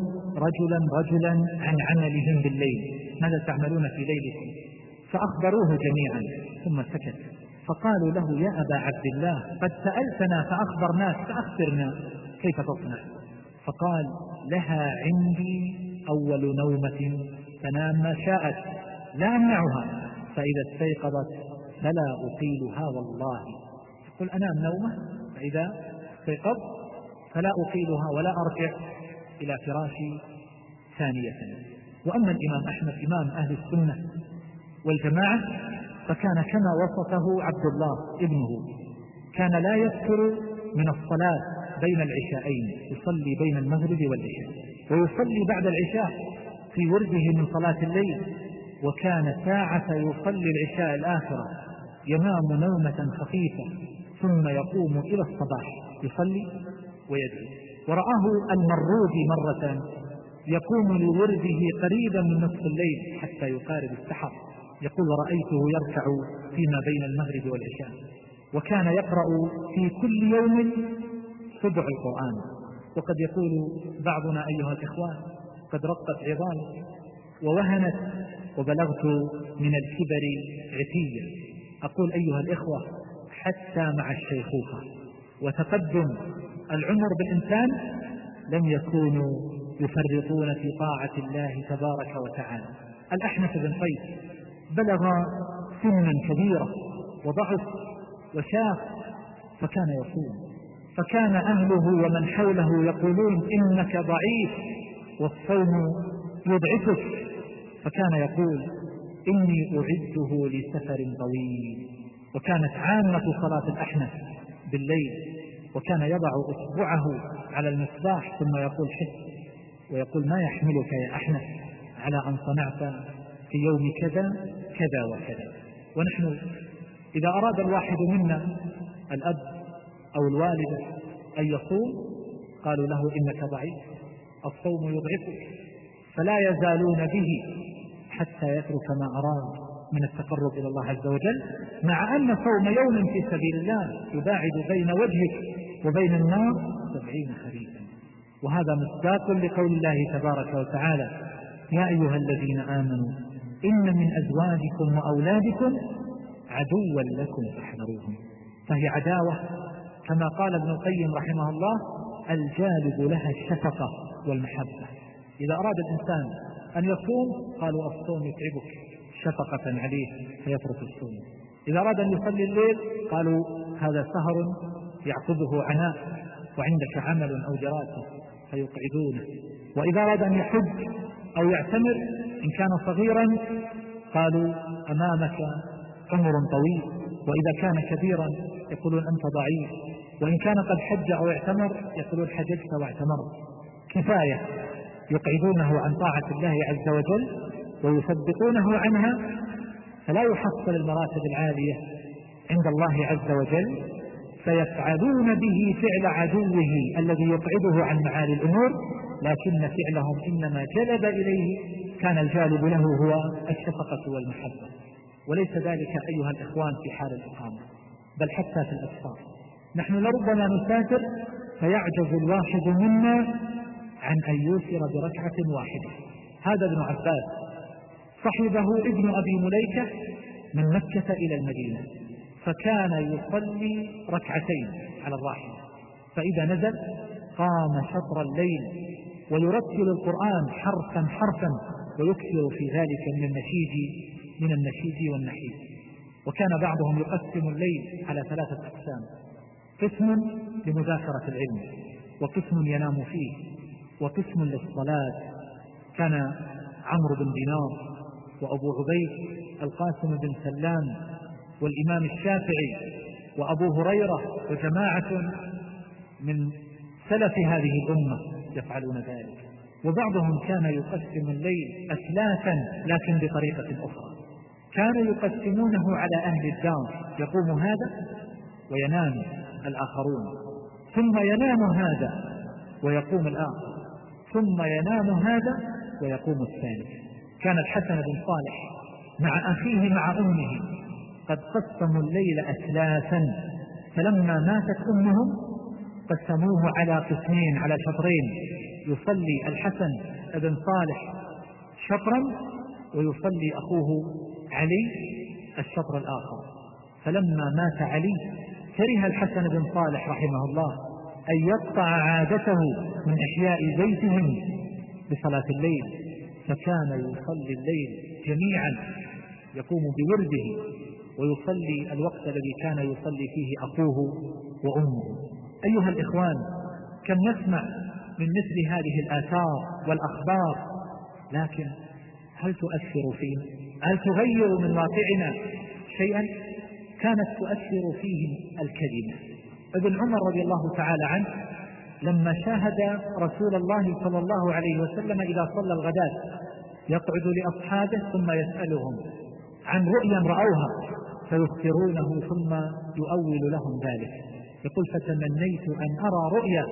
A: رجلا عن عملهم بالليل، ماذا تعملون في ليلكم؟ فأخبروه جميعا ثم سكت، فقالوا له يا أبا عبد الله قد سألتنا فأخبرناك فأخبرنا كيف تصنع؟ فقال لها عندي أول نومة تنام ما شاءت لا أمنعها، فإذا استيقظت فلا أطيلها والله. يقول أنام نومة فإذا استيقظت فلا أطيلها ولا أرجع إلى فراشي ثانية. وأما الإمام أحمد إمام أهل السنة والجماعة فكان كما وصفه عبد الله ابنه، كان لا يذكر من الصلاة بين العشاءين، يصلي بين المغرب والعشاء، ويصلي بعد العشاء في ورده من صلاة الليل. وكان ساعة يصلي العشاء الآخرة ينام نومة خفيفة ثم يقوم إلى الصباح يصلي ويدعو. ورآه المروذي مرة يقوم لورده قريبا من نصف الليل حتى يقارب السحر، يقول ورأيته يركع فيما بين المغرب والعشاء، وكان يقرأ في كل يوم 7 القرآن. وقد يقول بعضنا أيها الإخوان قد رقت عظامي ووهنت وبلغت من الكبر عتيا. أقول أيها الإخوة حتى مع الشيخوخة وتقدم العمر بالإنسان لم يكونوا يفرطون في طاعة الله تبارك وتعالى. الأحنف بن قيس بلغ سنا كبيرة وضعف وشاف فكان يصوم، فكان أهله ومن حوله يقولون إنك ضعيف والصوم يضعفك، فكان يقول إني أعده لسفر طويل. وكانت عامة صلاة الأحنف بالليل، وكان يضع إصبعه على المصباح ثم يقول حس، ويقول ما يحملك يا أحنف على أن صنعت في يوم كذا كذا وكذا. ونحن إذا أراد الواحد منا الأب أو الوالدة أن يصوم قالوا له إنك ضعيف، الصوم يضعفك، فلا يزالون به حتى يترك ما أراد من التقرب إلى الله عز وجل، مع أن صوم يوم في سبيل الله يباعد بين وجهك وبين النار 70 خريفا. وهذا مصداق لقول الله تبارك وتعالى يا أيها الذين آمنوا إن من أزواجكم وأولادكم عدوا لكم فاحذروهم. فهي عداوة كما قال ابن القيم رحمه الله الجالب لها الشفقة والمحبة. إذا أراد الإنسان أن يصوم قالوا الصوم يتعبك شفقة عليه فيترك الصوم. إذا أراد أن يصلي الليل قالوا هذا سهر يعقبه عناء وعندك عمل أو دراسة فيقعدونه. وإذا أراد أن يحج أو يعتمر إن كان صغيرا قالوا أمامك عمر طويل، وإذا كان كبيرا يقولون أنت ضعيف، وإن كان قد حج أو اعتمر يقولون حججت واعتمرت. كفاية يقعدونه عن طاعة الله عز وجل ويثبطونه عنها، فلا يحصل المراتب العالية عند الله عز وجل، فيفعلون به فعل عدوه الذي يقعده عن معالي الأمور، لكن فعلهم إنما جلب إليه كان الجالب له هو الشفقة والمحبة. وليس ذلك أيها الإخوان في حال الإقامة، بل حتى في الأسفار. نحن لربما نسافر فيعجز الواحد منا عن أن يوسر بركعة واحدة. هذا ابن عباس صحبه ابن أبي مليكة من مكة إلى المدينة، فكان يصلي ركعتين على الراحلة، فإذا نزل قام شطر الليل ويرتل القرآن حرفا حرفا، ويكثر في ذلك من النشيد والنحيد. وكان بعضهم يقسم الليل على 3 أقسام: قسم لمذاكرة العلم، وقسم ينام فيه، وقسم للصلاة. كان عمرو بن دينار وأبو عبيد القاسم بن سلام والإمام الشافعي وأبو هريرة وجماعة من سلف هذه الأمة يفعلون ذلك. وبعضهم كان يقسم الليل أثلاثا لكن بطريقة أخرى، كانوا يقسمونه على أهل الدار، يقوم هذا وينام الآخرون، ثم ينام هذا ويقوم الآخر، ثم ينام هذا ويقوم الثالث. كان الحسن بن صالح مع أخيه مع أمه قد قسموا الليل أثلاثا، فلما ماتت أمهم قسموه على قسمين، على شطرين، يصلي الحسن بن صالح شطرا ويصلي أخوه علي الشطر الآخر. فلما مات علي كره الحسن بن صالح رحمه الله أن يقطع عادته من إحياء بيتهم بصلاة الليل، فكان يصلي الليل جميعا، يقوم بورده ويصلي الوقت الذي كان يصلي فيه أخوه وأمه. أيها الإخوان، كم نسمع من مثل هذه الآثار والأخبار، لكن هل تؤثر فينا؟ هل تغير من واقعنا شيئا؟ كانت تؤثر فيهم الكلمة. ابن عمر رضي الله تعالى عنه لما شاهد رسول الله صلى الله عليه وسلم إذا صلى الغداة يقعد لأصحابه ثم يسألهم عن رؤيا رأوها فيخبرونه ثم يؤول لهم ذلك. يقول فتمنيت أن أرى رؤيا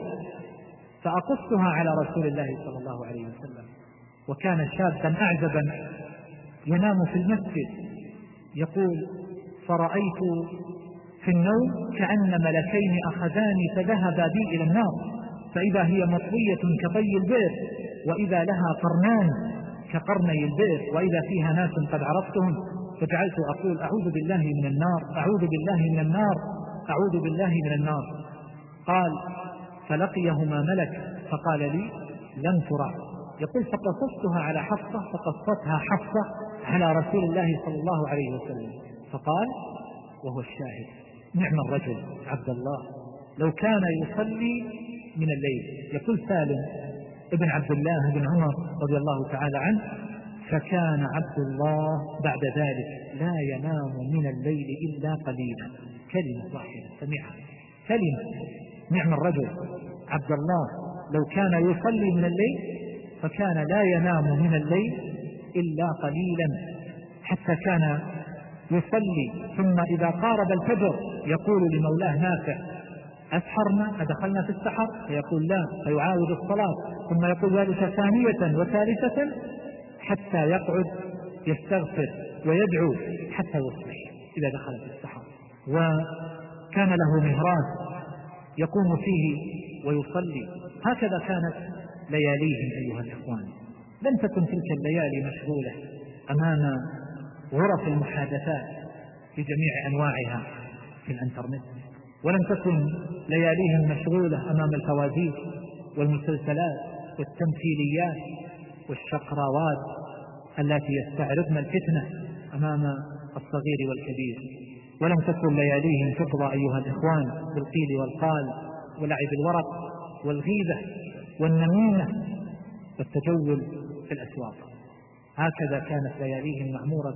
A: فأقصها على رسول الله صلى الله عليه وسلم. وكان شابا أعزبا ينام في المسجد، يقول فرأيت في النوم كأن ملكين أخذاني فذهبا بي إلى النار، فإذا هي مطوية كطي البئر، وإذا لها قرنان كقرني البئر، وإذا فيها ناس قد عرفتهم، فجعلت أقول أعوذ بالله من النار، أعوذ بالله من النار، أعوذ بالله من النار. قال فلقيهما ملك فقال لي لن ترى. يقول فقصصتها على حفصة فقصتها حفصة على رسول الله صلى الله عليه وسلم، فقال وهو الشاهد نعم الرجل عبد الله لو كان يصلي من الليل. يقول سالم ابن عبد الله بن عمر رضي الله تعالى عنه: فكان عبد الله بعد ذلك لا ينام من الليل إلا قليلا. كلمة واحدة سمعها، كلمة. نعم الرجل عبد الله لو كان يصلي من الليل فكان لا ينام من الليل إلا قليلا، حتى كان يصلي ثم إذا قارب الفجر يقول لمولاه نافع: أسحرنا أدخلنا في السحر؟ فيقول لا، فيعاود الصلاة، ثم يقول ذلك ثانية وثالثة حتى يقعد يستغفر ويدعو حتى يصبح إذا دخل في السحر. وكان له مهراب يقوم فيه ويصلي. هكذا كانت لياليهم أيها الإخوان. لم تكن تلك الليالي مشغولة أمام غرف المحادثات بجميع أنواعها في الإنترنت، ولم تكن لياليهم مشغولة أمام الفوازير والمسلسلات والتمثيليات والشقراوات التي يستعرضن الفتنة أمام الصغير والكبير. ولم تكن لياليهم تقضى أيها الإخوان بالقيل والقال ولعب الورق والغيبة والنميمة والتجول في الأسواق. هكذا كانت لياليهم معمورة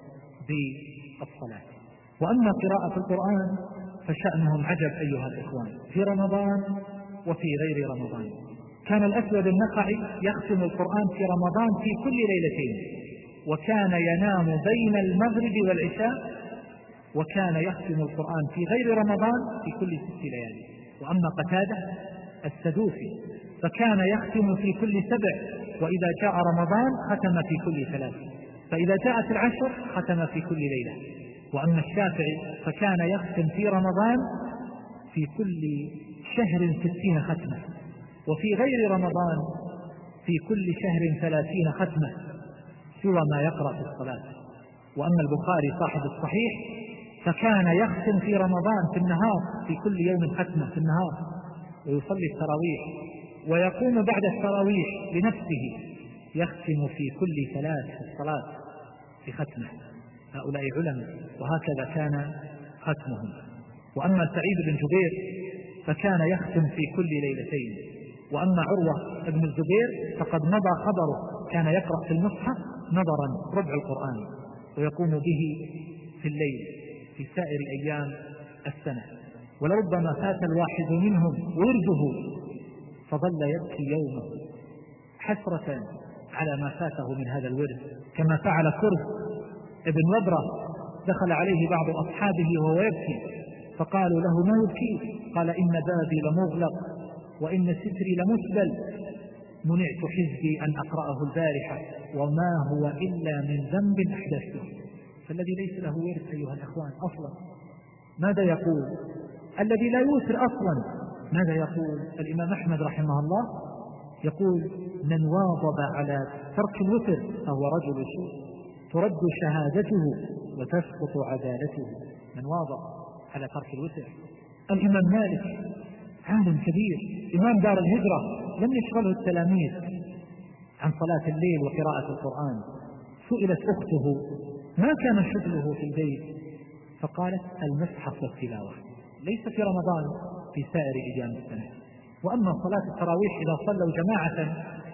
A: بالصلاة. وأما قراءة القرآن فشأنهم عجب أيها الإخوان، في رمضان وفي غير رمضان. كان الأسود النخعي يختم القرآن في رمضان في كل ليلتين، وكان ينام بين المغرب والعشاء، وكان يختم القرآن في غير رمضان في كل 6 ليالي. وأما قتادة السدوسي فكان يختم في كل 7، وإذا جاء رمضان ختم في كل 3، فإذا جاءت العشر ختم في كل ليلة. وأما الشافعي فكان يختم في رمضان في كل شهر 60 ختمة، وفي غير رمضان في كل شهر 30 ختمة سوى ما يقرأ في الصلاة. وأما البخاري صاحب الصحيح فكان يختم في رمضان في النهار في كل يوم ختمة في النهار، ويصلي التراويح ويقوم بعد التراويح لنفسه يختم في كل 3 في الصلاة في ختمة. هؤلاء علماء وهكذا كان ختمهم. وأما سعيد بن جبير فكان يختم في كل ليلتين. وأما عروة بن الزبير فقد مضى خبره، كان يقرأ في المصحف نظرا ربع القرآن ويقوم به في الليل في سائر أيام السنة. ولربما فات الواحد منهم ورده فظل يبكي يومه حسرة على ما فاته من هذا الورد، كما فعل كرز ابن وبرة. دخل عليه بعض أصحابه وهو يبكي فقالوا له: ما يبكيك؟ قال: إن بابي لمغلق وإن ستري لمسبل، منعت حزبي أن أقرأه البارحة وما هو إلا من ذنب أحدثته. فالذي ليس له ورد أيها الأخوان أصلا ماذا يقول؟ الذي لا يوتر أصلا ماذا يقول؟ الإمام أحمد رحمه الله يقول: من واظب على ترك الوتر فهو رجل سوء ترد شهادته وتسقط عدالته. من واظب على ترك الوتر. الإمام مالك عالم كبير إمام دار الهجرة، لم يشغله التلاميذ عن صلاة الليل وقراءة القرآن. سئلت أخته: ما كان شغله في البيت؟ فقالت: المصحف والتلاوة، ليس في رمضان، في سائر أيام السنة. وأما صلاة التراويح إذا صلوا جماعة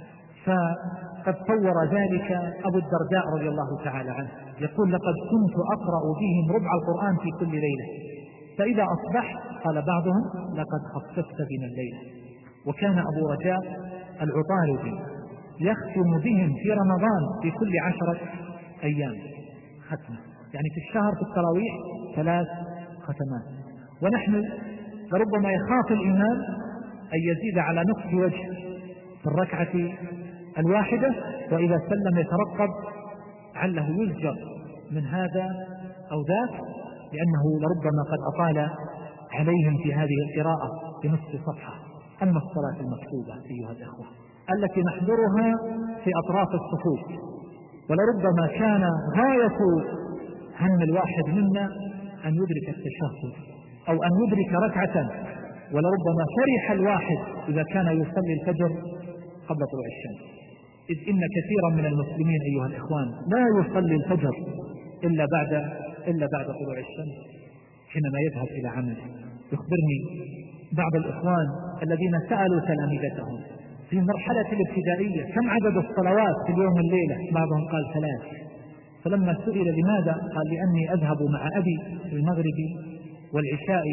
A: فقد صور ذلك أبو الدرداء رضي الله تعالى عنه، يقول: لقد كنت أقرأ بهم ربع القرآن في كل ليلة، فإذا أصبحت قال بعضهم: لقد خففت بنا الليلة. وكان أبو رجاء العطاردي يختم بهم في رمضان في كل 10 أيام ختمة، يعني في الشهر في التراويح 3 ختمات. ونحن فربما يخاف الإمام أن يزيد على نصف وجه في الركعة الواحدة، وإذا سلم يترقب عله يزجر من هذا أو ذاك، لأنه لربما قد أطال عليهم في هذه القراءة بنصف صفحة. أما الصلاة المكتوبة أيها الأخوة التي نحضرها في أطراف الصفوف، ولربما كان غاية هم الواحد منا أن يدرك التشهد أو أن يدرك ركعة، ولربما فرح الواحد إذا كان يصلي الفجر قبل طلوع الشمس، إذ إن كثيرا من المسلمين أيها الإخوان لا يصلي الفجر إلا بعد طلوع الشمس حينما يذهب إلى عمله. يخبرني بعض الإخوان الذين سألوا تلاميذتهم في في مرحلة الابتدائية كم عدد الصلوات في اليوم والليلة؟ بعضهم قال 3. فلما سئل لماذا قال لأني أذهب مع أبي في المغرب والعشاء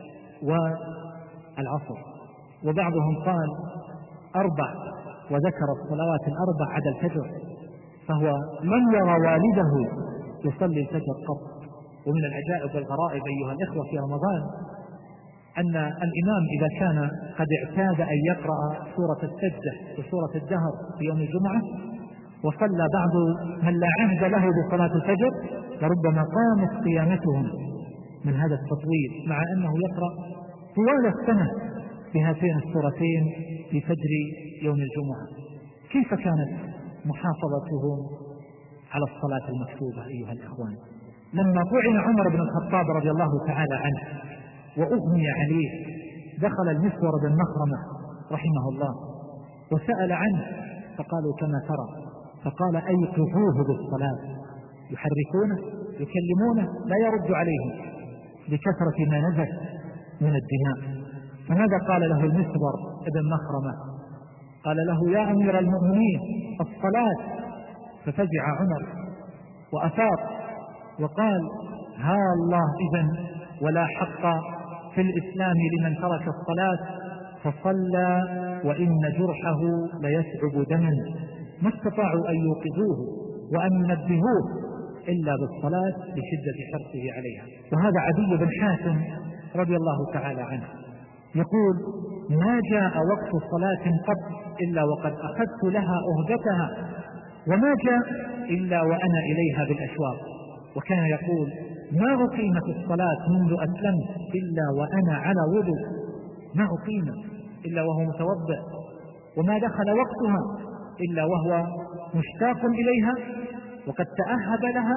A: والعصر. وبعضهم قال 4 وذكر الصلوات 4 عدا الفجر، فهو لم يرى والده يصلي الفجر قط. ومن العجائب والغرائب أيها الإخوة في رمضان أن الإمام إذا كان قد اعتاد أن يقرأ سورة السجدة وسورة الدهر في يوم الجمعة وصلى بعض من لا عهد له بصلاة الفجر لربما قامت قيامتهم من هذا التطويل، مع أنه يقرأ طوال السنة بهاتين السورتين في فجر يوم الجمعة. كيف كانت محافظتهم على الصلاة المكتوبة أيها الإخوان؟ لما طعن عمر بن الخطاب رضي الله تعالى عنه وأغمي عليه دخل المسور بن مخرمة رحمه الله وسأل عنه، فقالوا كما ترى، فقال أيقظوه بالصلاة، يحركونه يكلمونه لا يرد عليهم لكثرة ما نزل من الدماء. فماذا قال له المسور بن مخرمة؟ قال له يا أمير المؤمنين الصلاة. ففزع عمر وأفاق وقال ها الله إذن ولا حق في الإسلام لمن ترك الصلاة فصلى وإن جرحه ليسعب دما. ما استطاعوا أن يوقظوه وأن ينبهوه إلا بالصلاة لشدة حرصه عليها. وهذا عدي بن حاتم رضي الله تعالى عنه يقول ما جاء وقت صلاة قط إلا وقد أخذت لها أهدتها وما جاء إلا وأنا إليها بالأشواق. وكان يقول ما أقيمت الصلاة منذ أسلمت إلا وأنا على وضوء، ما أقيمت إلا وهو متوضئ، وما دخل وقتها إلا وهو مشتاق إليها وقد تأهب لها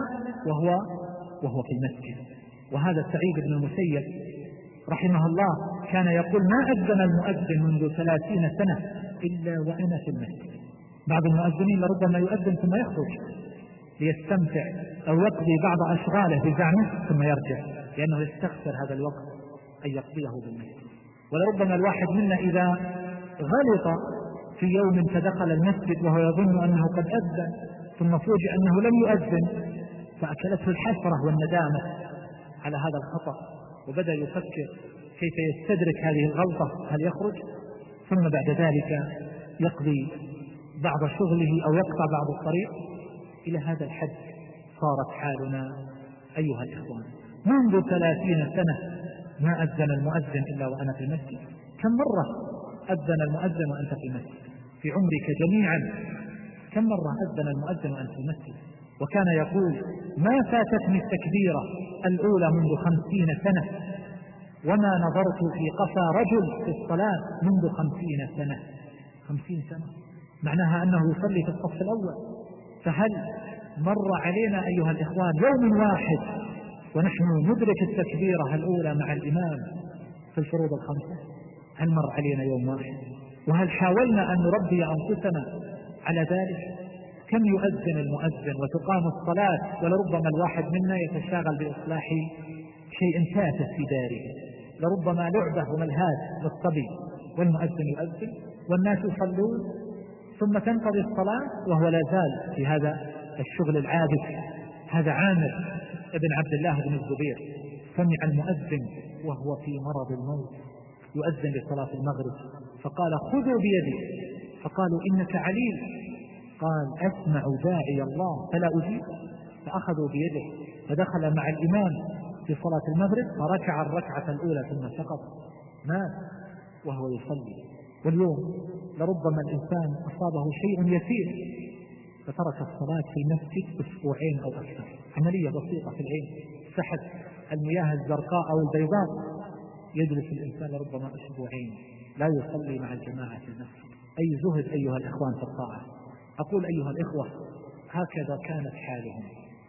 A: وهو في المسجد. وهذا سعيد بن المسيب رحمه الله كان يقول ما أذن المؤذن منذ 30 سنة إلا وأنا في المسجد. بعض المؤذنين لربما يؤذن ثم يخرج ليستمتع أو يقضي بعض أشغاله بزعمه ثم يرجع، لأنه يستخسر هذا الوقت أن يقضيه بالمسجد. ولربما الواحد منا إذا غلط في يوم فدخل المسجد وهو يظن أنه قد أذن ثم فوجئ أنه لم يؤذن فأكلته الحسرة والندامة على هذا الخطأ، وبدأ يفكر كيف يستدرك هذه الغلطة، هل يخرج ثم بعد ذلك يقضي بعض شغله أو يقطع بعض الطريق. إلى هذا الحد صارت حالنا أيها الإخوان. منذ 30 سنة ما أذن المؤذن إلا وأنا في المسجد. كم مرة أذن المؤذن وأنت في المسجد في عمرك جميعا؟ كم مرة أذن المؤذن وأنت في المسجد؟ وكان يقول ما فاتتني التكبيرة الأولى منذ 50 سنة وما نظرت في قفا رجل في الصلاة منذ 50 سنة. 50 سنة معناها أنه يصلي في الصف الأول. فهل مر علينا أيها الإخوان يوم واحد ونحن ندرك التكبيرة الأولى مع الإمام في الفروض الخمسة؟ هل مر علينا يوم واحد؟ وهل حاولنا أن نربي أنفسنا على ذلك؟ كم يؤذن المؤذن وتقام الصلاة ولربما الواحد منا يتشاغل بإصلاح شيء تافه في داره، لربما لعبة وملهاة للصبي، والمؤذن يؤذن والناس يصلون ثم تنقضي الصلاة وهو لا زال في هذا الشغل العابث. هذا عامر ابن عبد الله بن الزبير سمع المؤذن وهو في مرض الموت يؤذن لصلاة المغرب فقال خذوا بيدي، فقالوا إنك عليل، قال أسمع داعي الله فلا أجيب، فأخذوا بيده فدخل مع الإمام في صلاة المغرب فركع الركعة الأولى ثم سقط مات وهو يصلي. واليوم لربما الإنسان أصابه شيء يسير فترك الصلاة في المسجد أسبوعين أو أكثر، عملية بسيطة في العين سحب المياه الزرقاء أو البيضاء، يجلس الإنسان لربما أسبوعين لا يصلي مع الجماعة في المسجد. أي زهد أيها الإخوان في الطاعة. أقول أيها الإخوة هكذا كانت حالهم،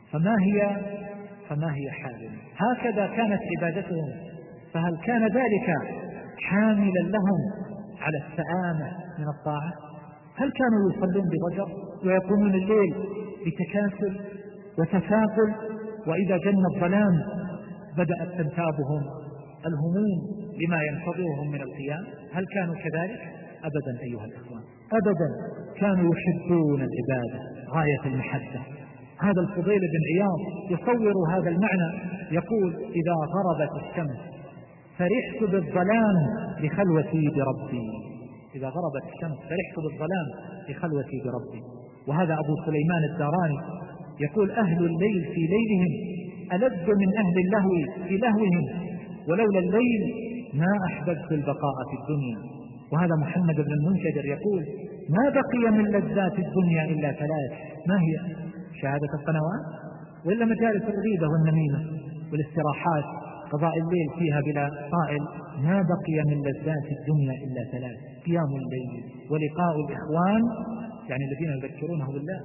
A: فما هي حالنا؟ هكذا كانت عبادتهم، فهل كان ذلك حاملا لهم على السآمة من الطاعة؟ هل كانوا يصلون بضجر ويقومون الليل بتكاسل وتثاقل، وإذا جن الظلام بدأت تنتابهم الهموم لما ينتظرهم من القيام؟ هل كانوا كذلك؟ أبدا أيها الإخوان، أبدا. كانوا يحبون العبادة غاية المحبة. هذا الفضيل بن عياض يصور هذا المعنى، يقول: إذا غربت الشمس فرحت بالظلام لخلوتي بربي. إذا غربت الشمس فرحت بالظلام لخلوتي بربي. وهذا أبو سليمان الداراني يقول: أهل الليل في ليلهم ألذ من أهل اللهو في لهوهم، ولولا الليل ما أحببت البقاء في الدنيا. وهذا محمد بن المنكدر يقول: ما بقي من لذات الدنيا إلا ثلاث. ما هي؟ شهادة القنوات، وإلا مجالس الغيبة والنميمة والاستراحات، قضاء الليل فيها بلا طائل. ما بقي من لذات الدنيا إلا ثلاث: قيام الليل، ولقاء الإخوان يعني الذين يذكرونه بالله،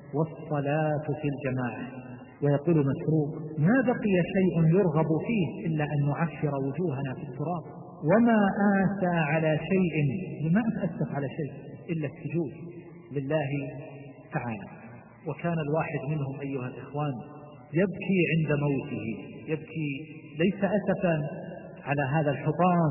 A: والصلاة في الجماعة. ويقول مسروق: ما بقي شيء يرغب فيه إلا أن نعشر وجوهنا في التراب، وما آسى على شيء، لما أتأسف على شيء إلا السجود لله تعالى. وكان الواحد منهم أيها الإخوان يبكي عند موته، يبكي ليس أسفا على هذا الحطام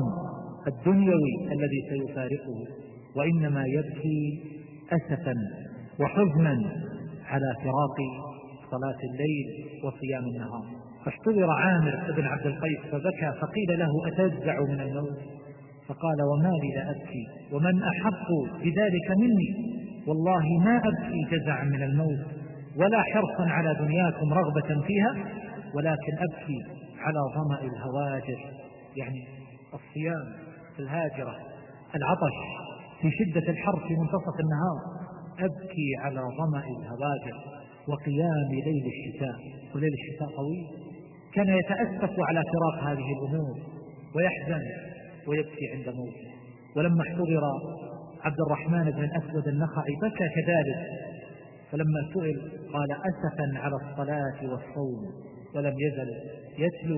A: الدنيوي الذي سيفارقه، وإنما يبكي أسفا وحزنا على فراق صلاة الليل وصيام النهار. فاحتضر عامر بن عبد القيس فبكى، فقيل له: أتجزع من الموت؟ فقال: وما لي لا أبكي، ومن أحق بذلك مني؟ والله ما أبكي جزعا من الموت ولا حرصا على دنياكم رغبة فيها، ولكن أبكي على ظمأ الهواجر، يعني الصيام في الهاجرة، العطش في شدة الحر في منتصف النهار. أبكي على ظمأ الهواجر وقيام ليل الشتاء، وليل الشتاء طويل. كان يتأسف على فراق هذه الأمور ويحزن ويبكي عند موته. ولما احتضر عبد الرحمن بن الأسود النخعي بكى كذلك، فلما سئل قال: أسفا على الصلاة والصوم، ولم يزل يتلو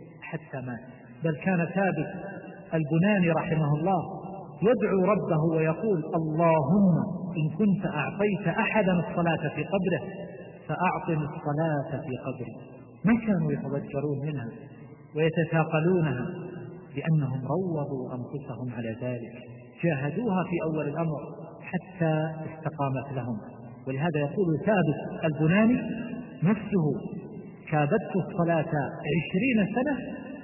A: حتى مات. بل كان ثابت البناني رحمه الله يدعو ربه ويقول: اللهم إن كنت أعطيت أحدا الصلاة في قبره فأعطني الصلاة في قبري. ما كانوا يتضجرون منها ويتثاقلونها، لأنهم روضوا أنفسهم على ذلك، جاهدوها في أول الأمر حتى استقامت لهم. ولهذا يقول ثابت البناني نفسه: كابدت الصلاة 20 سنة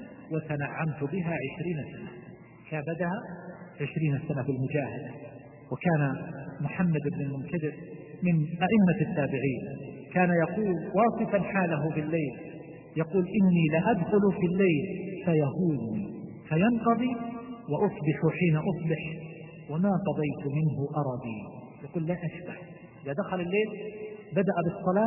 A: وتنعمت بها 20 سنة. كابدها 20 سنة بالمجاهدة. وكان محمد بن المنكدر من أئمة التابعين كان يقول واصفا حاله بالليل، يقول: إني لأدخل في الليل فيهوني فينقضي وأصبح حين أصبح وما قضيت منه أرضي. يقول: لا أشبع. إذا دخل الليل بدأ بالصلاة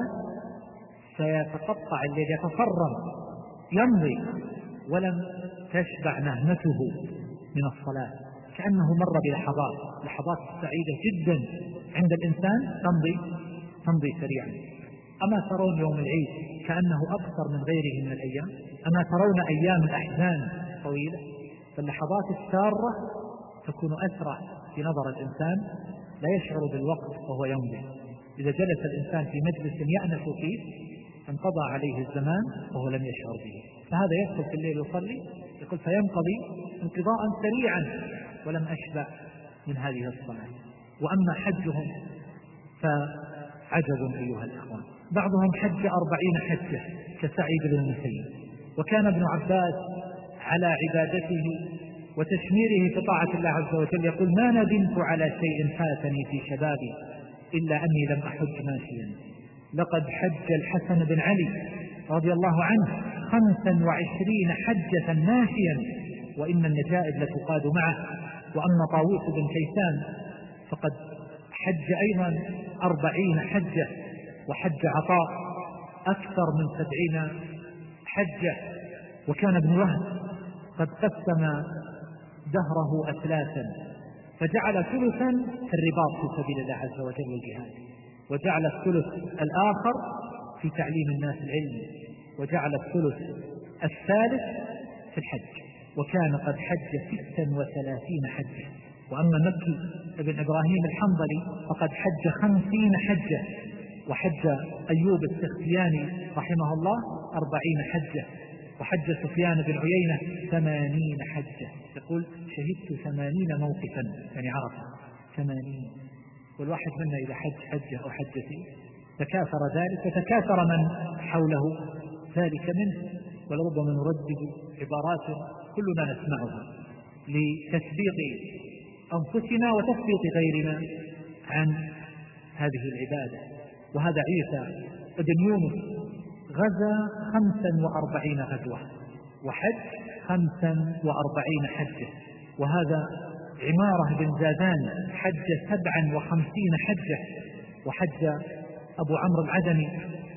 A: سيتقطع الليل، يتفرم، يمضي، ولم تشبع نهمته من الصلاة، كأنه مر بلحظات سعيدة جدا عند الإنسان تمضي سريعا. أما ترون يوم العيد كأنه أكثر من غيره من الأيام؟ أما ترون أيام الأحزان طويلة؟ فاللحظات السارة تكون أسرع في نظر الإنسان، لا يشعر بالوقت وهو يمضي. إذا جلس الإنسان في مجلس يأنس فيه انقضى عليه الزمان وهو لم يشعر به. فهذا يدخل في الليل يصلي، يقول: فينقضي انقضاء سريعا ولم أشبع من هذه الصلاة. وأما حجهم فعجب أيها الإخوان، بعضهم حج 40 حجة كسعيد بن المسيب. وكان ابن عباس على عبادته وتشميره في طاعة الله عز وجل يقول: ما ندمت على شيء فاتني في شبابي إلا أني لم أحج ماشيا. لقد حج الحسن بن علي رضي الله عنه 25 حجة ماشيا، وإن النجائب لتقاد معه. وأما طاووس بن كيسان فقد حج أيضا 40 حجة، وحج عطاء أكثر من 70 حجة. وكان ابن وهب قد قسم دهره أثلاثا، فجعل ثلثا في الرباط في سبيل الله عز وجل والجهاد، وجعل الثلث الآخر في تعليم الناس العلم، وجعل الثلث الثالث في الحج. وكان قد حج 36 حجة. وأما مكي ابن إبراهيم الحنظلي فقد حج 50 حجة، وحج أيوب السختياني رحمه الله 40 حجة، وحج سفيان بن عيينة 80 حجة. يقول: شهدت 80 موقفا، يعني عرفة 80. والواحد منا إذا حجة أو حجتين تكاثر ذلك وتكاثر من حوله ذلك منه، ولربما نردد عبارات كلنا نسمعها لتثبيط أنفسنا وتثبيط غيرنا عن هذه العبادة. وهذا عيسى ابن يونس غزا 45 غزوة وحج 45 حجة، وهذا عمارة بن زادان حج 57 حجة، وحج أبو عمرو العدني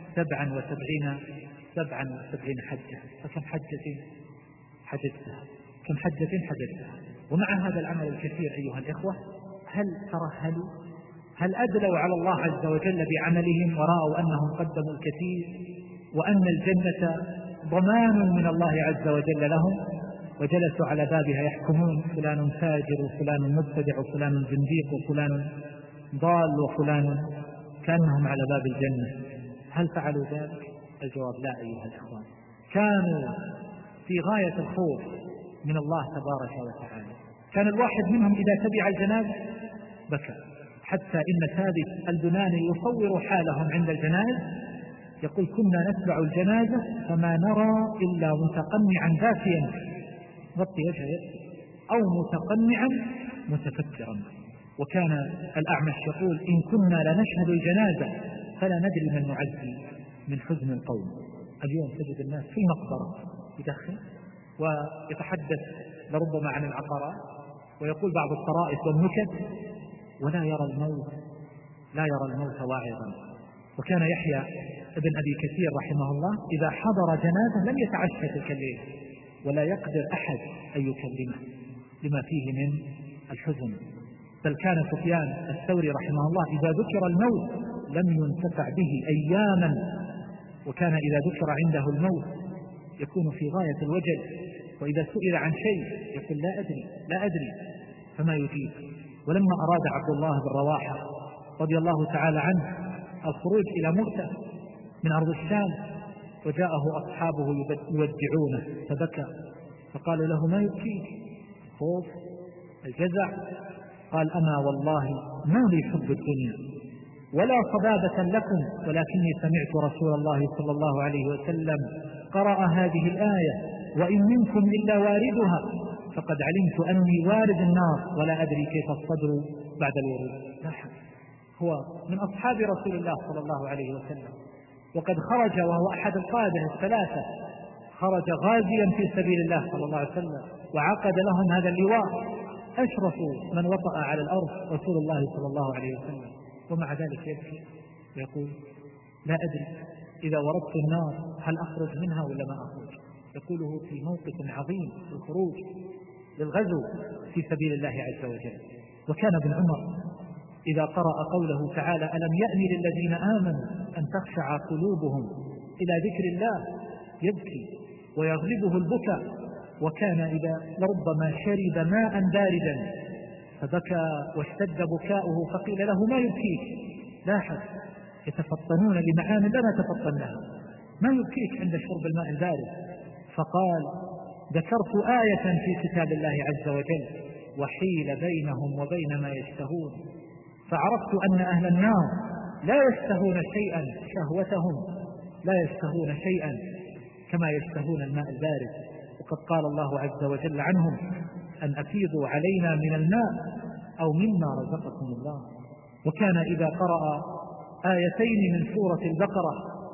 A: 77 حجة. فكم حجة حجتها؟ كم حجة حجتها؟ ومع هذا العمل الكثير أيها الإخوة هل ترهلوا؟ هل أدلوا على الله عز وجل بعملهم ورأوا أنهم قدموا الكثير وأن الجنة ضمان من الله عز وجل لهم، وجلسوا على بابها يحكمون فلان فاجر وفلان مبتدع وفلان زنديق وفلان ضال وفلان كأنهم على باب الجنة؟ هل فعلوا ذلك؟ الجواب لا أيها الأخوان. كانوا في غاية الخوف من الله تبارك وتعالى. كان الواحد منهم إذا تبع الجنازة بكى، حتى إن ثابت البناني يصور حالهم عند الجنائز يقول كنا نتبع الجنازة فما نرى إلا متقنعا ذاتيا غطي وجهه أو متقنعا متفكرا. وكان الأعمش يقول إن كنا لنشهد الجنازة فلا ندري من نعزي من حزن القوم. اليوم تجد الناس في المقبرة يدخن ويتحدث لربما عن العقارات ويقول بعض الطرائف والنكت ولا يرى الموت واعظا. وكان يحيى ابن أبي كثير رحمه الله إذا حضر جنازة لم يتعشى تلك الليلة ولا يقدر أحد أن يكلمه لما فيه من الحزن. بل كان سفيان الثوري رحمه الله إذا ذكر الموت لم ينتفع به أياما، وكان إذا ذكر عنده الموت يكون في غاية الوجل، وإذا سئل عن شيء يقول لا أدري فما يجيب. ولما أراد عبد الله بن رواحة رضي الله تعالى عنه الخروج إلى مؤتة من أرض الشام وجاءه أصحابه يودعونه فبكى، فقالوا له ما يبكيك؟ خوف الجزع؟ قال أما والله ما لي حب الدنيا ولا صبابة لكم، ولكني سمعت رسول الله صلى الله عليه وسلم قرأ هذه الآية وإن منكم إلا واردها، فقد علمت أني وارد النار ولا أدري كيف الصدر بعد الورود. لاحظ هو من أصحاب رسول الله صلى الله عليه وسلم، وقد خرج وهو أحد القادة الثلاثة، خرج غازيا في سبيل الله صلى الله عليه وسلم وعقد لهم هذا اللواء، أشرف من وطأ على الأرض رسول الله صلى الله عليه وسلم، ومع ذلك يبكي ويقول لا أدري إذا وردت النار هل أخرج منها ولا ما أخرج. يقوله في موقف عظيم الخروج للغزو في سبيل الله عز وجل. وكان ابن عمر إذا قرأ قوله تعالى ألم يأن للذين آمنوا أن تخشع قلوبهم إلى ذكر الله يبكي ويغلبه البكاء، وكان إذا لربما شرب ماء باردا فبكى واشتد بكاؤه فقيل له ما يبكيك؟ لاحظ يتفطنون لمعان لا نتفطن لها، ما يبكيك عند شرب الماء البارد؟ فقال ذكرت آية في كتاب الله عز وجل وحيل بينهم وبين ما يشتهون، فعرفت أن أهل النار لا يشتهون شيئا شهوتهم لا يشتهون شيئا كما يشتهون الماء البارد. وقد قال الله عز وجل عنهم أن أفيضوا علينا من الماء أو مما رزقكم الله. وكان إذا قرأ آيتين من سورة البقرة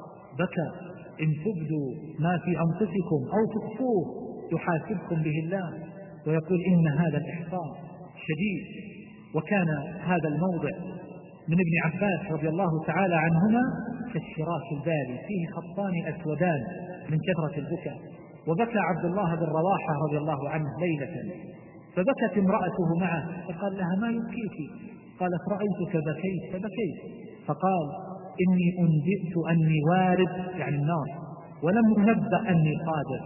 A: بكى إن تبدوا ما في أنفسكم أو تخفوه يحاسبكم به الله، ويقول إن هذا الإحصاء شديد. وكان هذا الموضع من ابن عباس رضي الله تعالى عنهما كالشراك الباري فيه خطان أسودان من كثرة البكاء. وبكى عبد الله بن رواحة رضي الله عنه ليلة فبكت امرأته معه فقال لها ما يبكيك؟ قالت رأيتك بكيت فبكيت. فقال إني أنبئت أني وارد يعني النار ولم أنبأ أني قادر.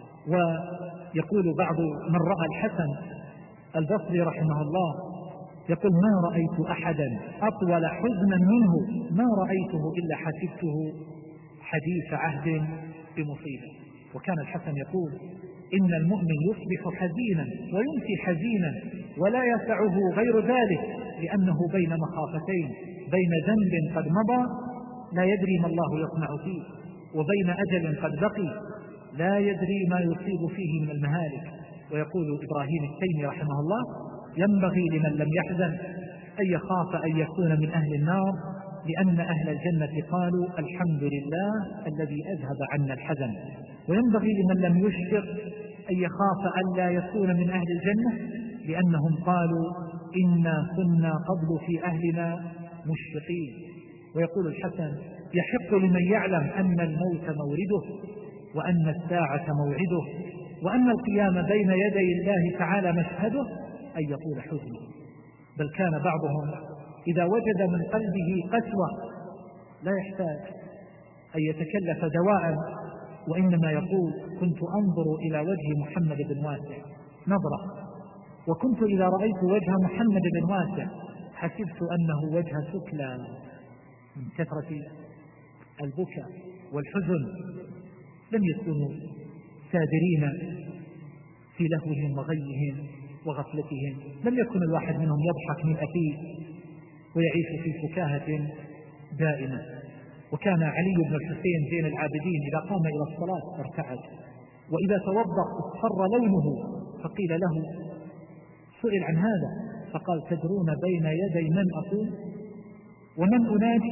A: ويقول بعض من رأى الحسن البصري رحمه الله يقول ما رأيت أحدا أطول حزنا منه ما رأيته إلا حسبته حديث عهد بمصيبة. وكان الحسن يقول إن المؤمن يصبح حزينا ويمسي حزينا ولا يسعه غير ذلك، لأنه بين مخافتين، بين ذنب قد مضى لا يدري ما الله يصنع فيه، وبين أجل قد بقي لا يدري ما يصيب فيه من المهالك. ويقول إبراهيم التيمي رحمه الله: ينبغي لمن لم يحزن أن يخاف أن يكون من أهل النار، لأن أهل الجنة قالوا الحمد لله الذي أذهب عنا الحزن. وينبغي لمن لم يشفق أن يخاف أن لا يكون من أهل الجنة، لأنهم قالوا إنا كنا قبل في أهلنا مشفقين. ويقول الحسن: يحق لمن يعلم أن الموت مورده، وأن الساعة موعده، وأن القيام بين يدي الله تعالى مشهده، أن يطول حزنه. بل كان بعضهم إذا وجد من قلبه قسوة لا يحتاج أن يتكلف دواء، وإنما يقول: كنت أنظر إلى وجه محمد بن واسع نظرة، وكنت إذا رأيت وجه محمد بن واسع حسبت أنه وجه سكلى من كثرة البكاء والحزن. لم يكونوا سادرين في لهوهم وغيهم وغفلتهم، لم يكن الواحد منهم يضحك من أخيه ويعيش في فكاهة دائمة. وكان علي بن الحسين زين العابدين إذا قام إلى الصلاة ارتعد، وإذا توضأ اصفر لونه، فقيل له، سئل عن هذا فقال: تدرون بين يدي من أقول ومن أنادي؟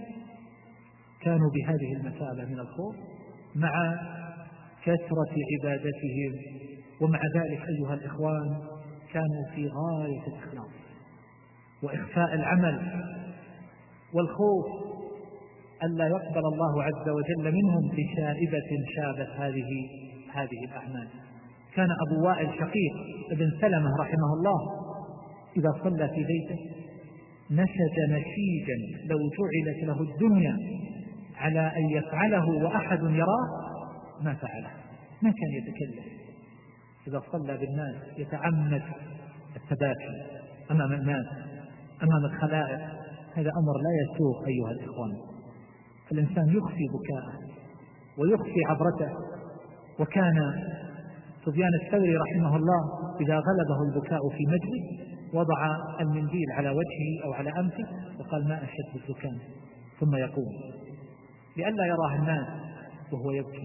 A: كانوا بهذه المثابة من الخوف مع كثرة عبادتهم، ومع ذلك أيها الإخوان كانوا في غاية الإخلاص وإخفاء العمل والخوف ألا يقبل الله عز وجل منهم بشائبة شابت هذه الأعمال. كان أبو وائل شقيق بن سلمة رحمه الله إذا صلى في بيته نشج نشيجا لو جعلت له الدنيا على أن يفعله وأحد يراه ما فعله، ما كان يتكلم. إذا صلى بالناس يتعمد التباكي أمام الناس، أمام الخلائق. هذا أمر لا يسوغ أيها الإخوان. الإنسان يخفي بكاءه ويخفي عبرته. وكان سفيان الثوري رحمه الله إذا غلبه البكاء في مجلس وضع المنديل على وجهه أو على أنفه وقال: ما أشد الزكام، ثم يقوم لئلا يراه الناس وهو يبكي.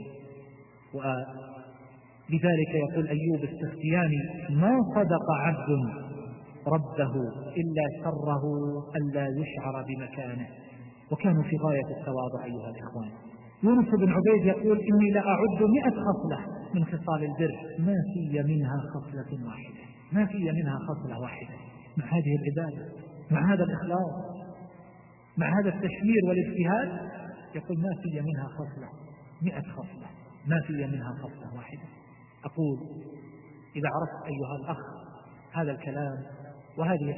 A: ولذلك يقول أيوب السختياني: ما صدق عبد ربه إلا سره ألا يشعر بمكانه. وكانوا في غاية التواضع أيها الإخوان. يونس بن عبيد يقول: إني لأعد 100 خصلة من خصال البر ما في منها خصلة واحدة، ما في منها خصلة واحدة. مع هذه العبادة، مع هذا الإخلاص، مع هذا التشمير والاجتهاد، يقول: ما في منها خصلة، 100 خصلة ما في منها خصلة واحدة. أقول: إذا عرفت أيها الأخ هذا الكلام وهذه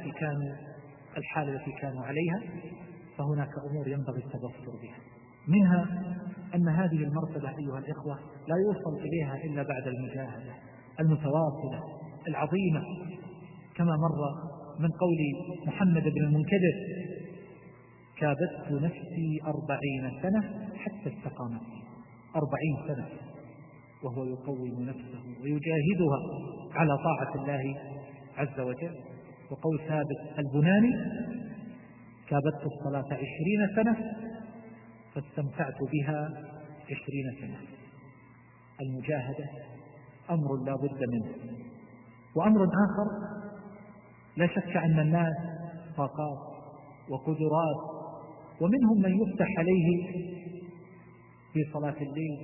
A: الحالة التي كانوا عليها، فهناك أمور ينبغي التبصر بها. منها أن هذه المرتبة أيها الإخوة لا يوصل إليها إلا بعد المجاهدة المتواصلة العظيمة، كما مر من قول محمد بن المنكدر: كابدت نفسي 40 سنة حتى استقامت. 40 سنة وهو يقوم نفسه ويجاهدها على طاعة الله عز وجل. وقول ثابت البناني: كابدت الصلاة 20 سنة فاستمتعت بها 20 سنة. المجاهدة أمر لا بد منه. وأمر آخر، لا شك أن الناس طاقات وقدرات، ومنهم من يفتح عليه في صلاة الليل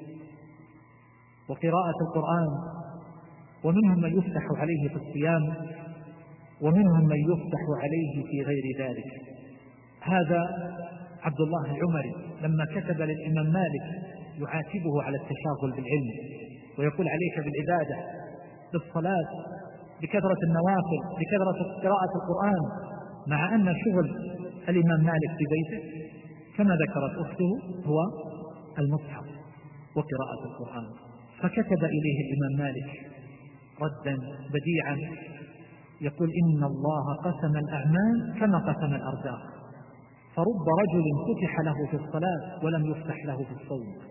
A: وقراءة القرآن، ومنهم من يفتح عليه في الصيام، ومنهم من يفتح عليه في غير ذلك. هذا عبد الله العمري لما كتب للإمام مالك يعاتبه على التشاغل بالعلم ويقول: عليك بالعبادة، بالصلاة، بكثرة النوافل، بكثرة قراءة القرآن، مع أن شغل الإمام مالك في بيته كما ذكرت أخته هو المصحف وقراءة القرآن. فكتب إليه الإمام مالك ردا بديعا يقول: إن الله قسم الأعمال كما قسم الأرزاق، فرب رجل فتح له في الصلاة ولم يفتح له في الصوم.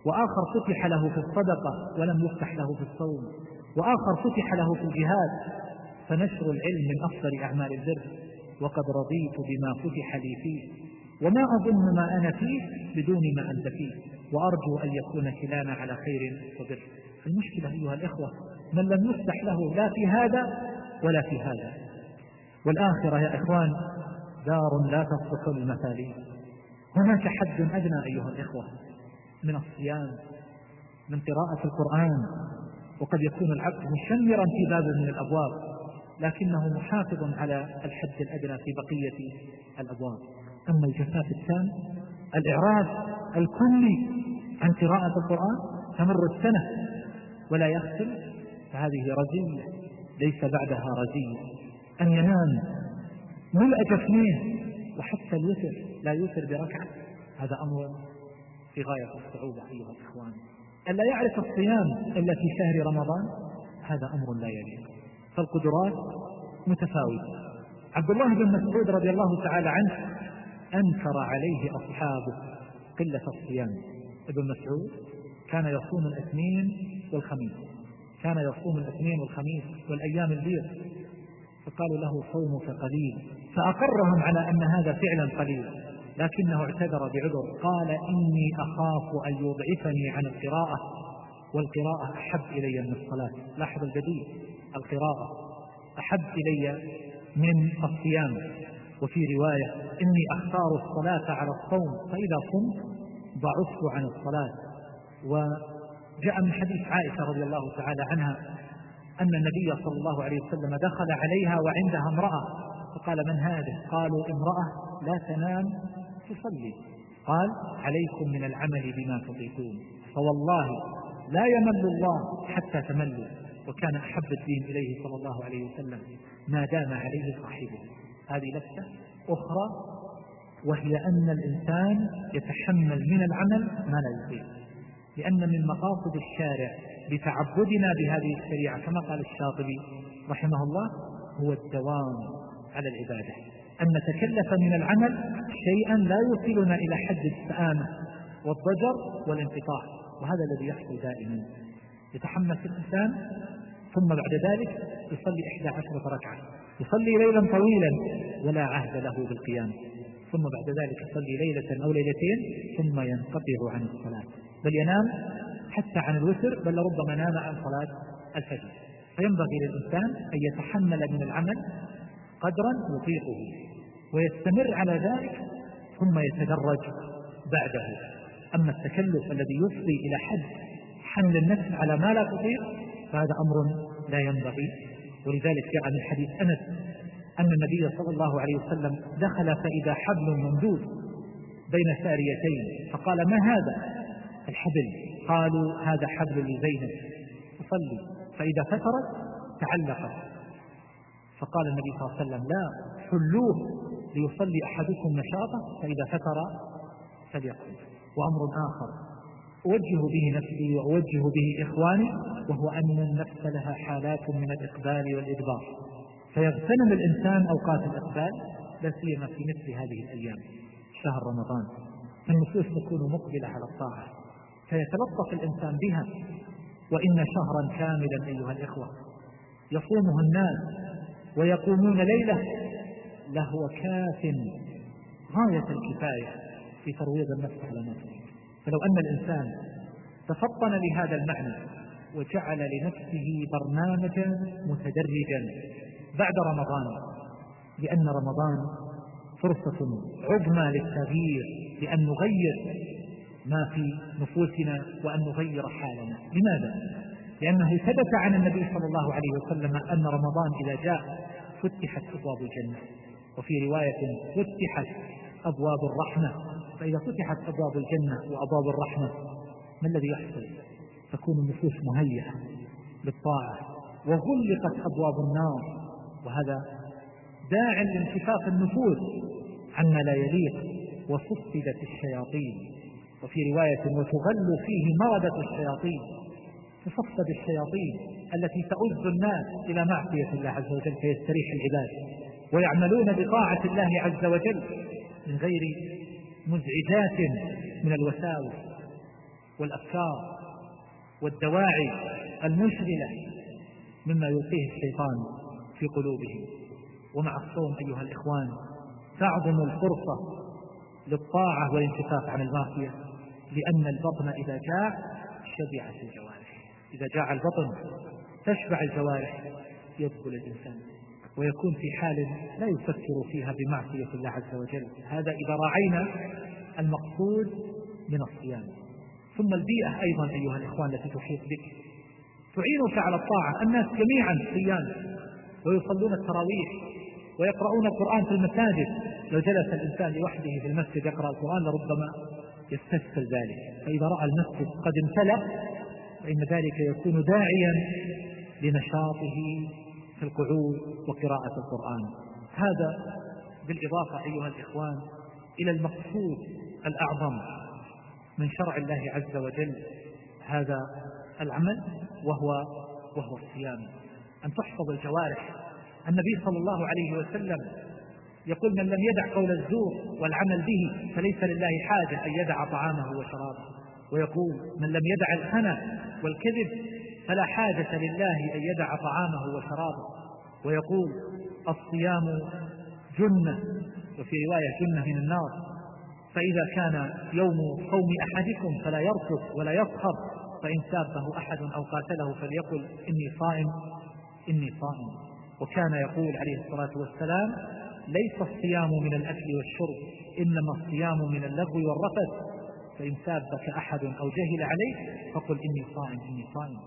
A: وآخر فتح له في الصدقة ولم يفتح له في الصوم، وآخر فتح له في الجهاد. فنشر العلم من أفضل أعمال البر، وقد رضيت بما فتح لي فيه، وما أظن ما أنا فيه بدون ما أنت فيه، وأرجو أن يكون كلانا على خير وبر. المشكلة أيها الإخوة من لم يفتح له لا في هذا ولا في هذا. والآخرة يا إخوان دار لا تصلح للمثالين. هناك حد أدنى أيها الإخوة من الصيام، من قراءة القرآن، وقد يكون العبد مشمرا في باب من الأبواب لكنه محافظ على الحد الأدنى في بقية الأبواب. أما الجفاف التام، الإعراض الكلي عن قراءة القرآن، تمر السنة ولا يختم، فهذه رزية ليس بعدها رزية. أن ينام ملء جفنيه وحتى الوتر لا يوتر بركعة، هذا أمر في غاية الصعوبة أيها الإخوان. ألا يعرف الصيام إلا في شهر رمضان، هذا أمر لا يليق. فالقدرات متفاوتة. عبد الله بن مسعود رضي الله تعالى عنه أنكر عليه أصحابه قلة الصيام. ابن مسعود كان يصوم الاثنين والخميس، كان يصوم الاثنين والخميس والأيام البيض، فقالوا له صومك قليل، فأقرهم على أن هذا فعلا قليل، لكنه اعتذر بعذر، قال إني أخاف أن يضعفني عن القراءة، والقراءة أحب إلي من الصلاة. لاحظ البديل، القراءة أحب إلي من الصيام. وفي رواية إني أختار الصلاة على الصوم، فإذا صمت ضعفت عن الصلاة. وجاء من حديث عائشة رضي الله تعالى عنها أن النبي صلى الله عليه وسلم دخل عليها وعندها امرأة، فقال من هذه؟ قالوا امرأة لا تنام تصلي. قال عليكم من العمل بما تطيقون، فوالله لا يمل الله حتى تملوا. وكان أحب الدين إليه صلى الله عليه وسلم ما دام عليه صاحبه. هذه لفتة أخرى، وهي أن الإنسان يتحمل من العمل ما لا يطيق، لأن من مقاصد الشارع لتعبدنا بهذه الشريعة كما قال الشاطبي رحمه الله هو الدوام على العبادة، أن نتكلف من العمل شيئا لا يوصلنا إلى حد السآمة والضجر والانقطاع. وهذا الذي يحصل دائما، يتحمس الإنسان ثم بعد ذلك يصلي 11 ركعة، يصلي ليلا طويلا ولا عهد له بالقيام، ثم بعد ذلك يصلي ليلة أو ليلتين ثم ينقطع عن الصلاة، بل ينام حتى عن الوتر، بل ربما نام عن صلاة الفجر. فينبغي للإنسان أن يتحمل من العمل قدرا يطيقه ويستمر على ذلك ثم يتدرج بعده. أما التكلف الذي يفضي إلى حد حمل النفس على ما لا تطيق فهذا أمر لا ينبغي. ولذلك جاء من حديث أنس أن النبي صلى الله عليه وسلم دخل فإذا حبل ممدود بين ساريتين، فقال ما هذا الحبل؟ قالوا هذا حبل لزينب تصلي، فإذا فترت تعلقت، فقال النبي صلى الله عليه وسلم لا، حلوه ليصلي أحدكم نشاطه فإذا فتر فليقل. وأمر آخر أوجه به نفسي وأوجه به إخواني، وهو أن النفس لها حالات من الإقبال والإدبار، فيغتنم الإنسان أوقات الإقبال لا سيما في مثل هذه الأيام شهر رمضان، النفوس تكون مقبلة على الطاعة فيتلطف الإنسان بها. وإن شهرا كاملا أيها الإخوة يصومه الناس ويقومون ليلة لهو كاف غاية الكفاية في ترويض النفس على ما تريد. فلو أن الإنسان تفطن لهذا المعنى وجعل لنفسه برنامجا متدرجا بعد رمضان، لأن رمضان فرصة عظمى للتغيير، لأن نغير ما في نفوسنا وأن نغير حالنا. لماذا؟ لأنه ثبت عن النبي صلى الله عليه وسلم أن رمضان إذا جاء فتحت أبواب الجنة، وفي رواية فتحت أبواب الرحمة. فإذا فتحت أبواب الجنة وأبواب الرحمة ما الذي يحصل؟ تكون النفوس مهيئة للطاعة، وغلقت أبواب النار، وهذا داع لانكفاف النفوس عما لا يليق، وصفدت الشياطين. وفي رواية وتغل فيه مردة الشياطين، تصفد الشياطين التي تؤذ الناس إلى معصية الله عز وجل فيستريح العباد ويعملون بطاعة الله عز وجل من غير مزعجات من الوساوس. والأفكار والدواعي المشغلة مما يلقيه الشيطان في قلوبهم. ومع الصوم أيها الإخوان تعظم الفرصة للطاعة والانكفاف عن المعصية، لأن البطن إذا جاع شبعت الجوارح، إذا جاع البطن تشبع الجوارح، يدخل الإنسان ويكون في حال لا يفكر فيها بمعصية الله عز وجل. هذا إذا راعينا المقصود من الصيام. ثم البيئة أيضا أيها الإخوان التي تحيط بك تعينك على الطاعة. الناس جميعا صيام ويصلون التراويح ويقرؤون القرآن في المساجد. لو جلس الإنسان لوحده في المسجد يقرأ القرآن لربما يستسهل ذلك، فإذا رأى المسجد قد امتلأ فإن ذلك يكون داعيا لنشاطه في القعود وقراءة القرآن. هذا بالإضافة أيها الإخوان إلى المقصود الأعظم من شرع الله عز وجل هذا العمل، وهو الصيام، أن تحفظ الجوارح. النبي صلى الله عليه وسلم يقول: من لم يدع قول الزور والعمل به فليس لله حاجة أن يدع طعامه وشرابه. ويقول: من لم يدع الخنا والكذب فلا حاجة لله أن يدع طعامه وشرابه. ويقول: الصيام جنة، وفي رواية جنة من النار، فإذا كان يوم صوم أحدكم فلا يرفث ولا يسخر، فإن سابه أحد أو قاتله فليقل: إني صائم إني صائم. وكان يقول عليه الصلاة والسلام: ليس الصيام من الأكل والشرب، إنما الصيام من اللغو والرفث، فإن سابك أحد أو جهل عليك فقل: إني صائم إني صائم.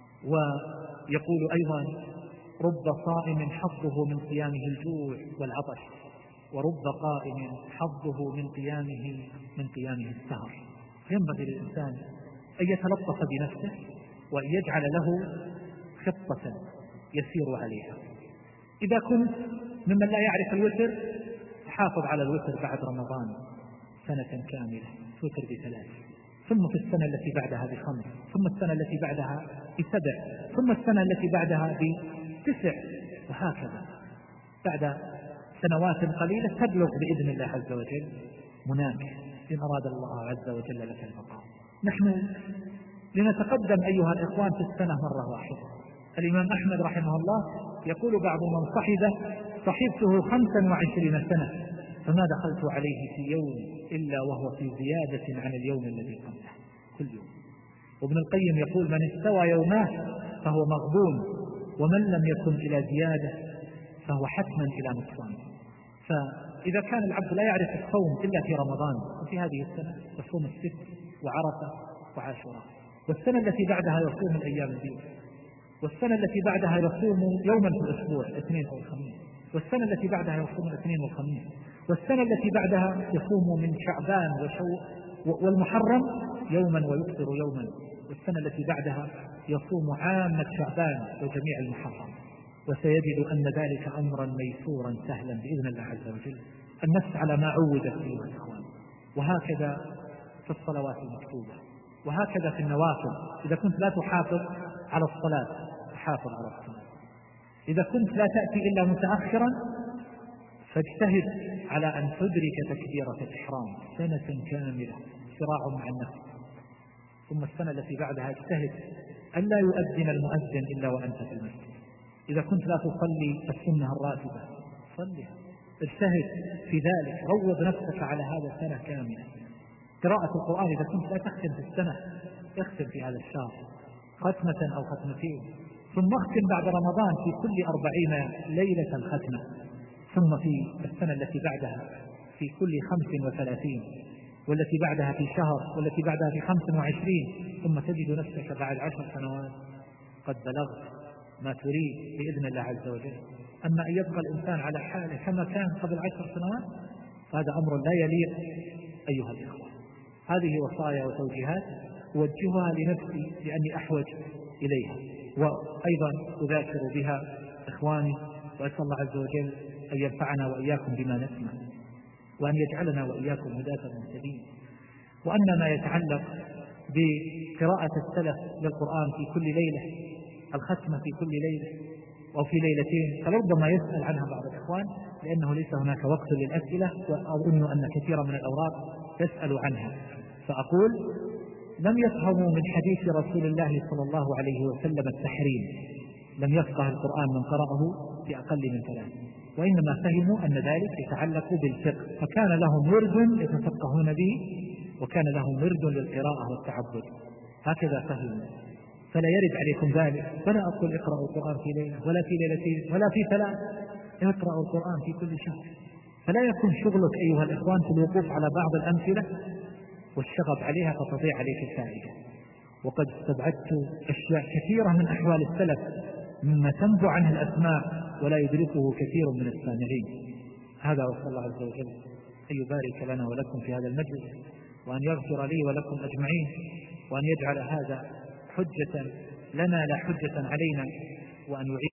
A: ويقول أيضا: رب صائم حظه من صيامه الجوع والعطش، ورب قائم حظه من قيامه السهر. فينبغي للإنسان أن يتلطف بنفسه وأن يجعل له خطة يسير عليها. إذا كنت ممن لا يعرف الوتر حافظ على الوتر بعد رمضان سنة كاملة، توتر ب3، ثم في السنة التي بعدها ب5، ثم السنة التي بعدها ب7، ثم السنة التي بعدها ب9، وهكذا بعد سنوات قليلة تبلغ بإذن الله عز وجل مناك إن أراد الله عز وجل لك البقاء. نحن لنتقدم أيها الإخوان في السنة مرة واحدة. الإمام أحمد رحمه الله يقول: بعض من صحبته 25 سنة فما دخلت عليه في يوم إلا وهو في زيادة عن اليوم الذي قبله كل يوم. وابن القيم يقول: من استوى يوماه فهو مغبون، ومن لم يكن إلى زيادة فهو حتما إلى نقصان. فإذا كان العبد لا يعرف الصوم إلا في رمضان، وفي هذه السنة يصوم 6 وعرفة وعاشوراء، والسنة التي بعدها يصوم الأيام البيض، والسنة التي بعدها يصوم يوما في الأسبوع، الاثنين أو الخميس، والسنة التي بعدها يصوم الاثنين والخميس، والسنة التي بعدها يصوم من شعبان والمحرم يوما ويفطر يوما، والسنة التي بعدها يصوم عامة شعبان وجميع المحرم. وسيجد أن ذلك أمرا ميسورا سهلا بإذن الله عز وجل. النفس على ما عودت أيها الإخوان. وهكذا في الصلوات المكتوبة، وهكذا في النوافل. إذا كنت لا تحافظ على الصلاة تحافظ على الصلاة. إذا كنت لا تأتي إلا متأخرا فاجتهد على أن تدرك تكبيرة الإحرام سنة كاملة، صراع مع النفس. ثم السنة التي بعدها اجتهد أن لا يؤذن المؤذن إلا وأنت في المسجد. إذا كنت لا تصلي السنة الراتبة صلها، اجتهد في ذلك، روض نفسك على هذا سنة كاملة. قراءة القرآن إذا كنت لا تختم في السنة اختم في هذا الشهر ختمة أو ختمتين، ثم اختم بعد رمضان في كل 40 ليلة ختمة، ثم في السنة التي بعدها في كل 35، والتي بعدها في شهر، والتي بعدها في 25، ثم تجد نفسك بعد 10 سنوات قد بلغت ما تريد بإذن الله عز وجل. أما أن يبقى الإنسان على حاله كما كان قبل 10 سنوات فهذا أمر لا يليق أيها الإخوة. هذه وصايا وتوجيهات أوجهها لنفسي لأني أحوج إليها، وأيضا أذاكر بها إخواني، وأسأل الله عز وجل أن ينفعنا وإياكم بما نسمع، وأن يجعلنا وإياكم هداة مهتدين. وأن ما يتعلق بقراءة السلف للقرآن في كل ليلة، الختمة في كل ليلة أو في ليلتين، فلربما يسأل عنها بعض الإخوان لأنه ليس هناك وقت للأسئلة، وأظن أن كثيرا من الأوراق تسأل عنها. فأقول لم يفهموا من حديث رسول الله صلى الله عليه وسلم التحريم، لم يفقه القرآن من قرأه في أقل من 3، وإنما فهموا أن ذلك يتعلق بالفقه، فكان لهم ورد يتفقهون به، وكان لهم ورد للقراءة والتعبد، هكذا فهموا. فلا يرد عليكم ذلك، ولا أقول اقرأوا القرآن في ليلة ولا في ليلتين ولا في 3، اقرأوا القرآن في كل شهر. فلا يكون شغلك أيها الإخوان في الوقوف على بعض الأمثلة والشغب عليها فتضيع عليك الفائدة. وقد استبعدت أشياء كثيرة من أحوال السلف مما تنبع عنه الأسماء ولا يدركه كثير من السامعين. هذا وصلى الله عز وجل أن يبارك لنا ولكم في هذا المجلس، وأن يغفر لي ولكم أجمعين، وأن يجعل هذا حجة لنا لا حجة علينا، وأن يعين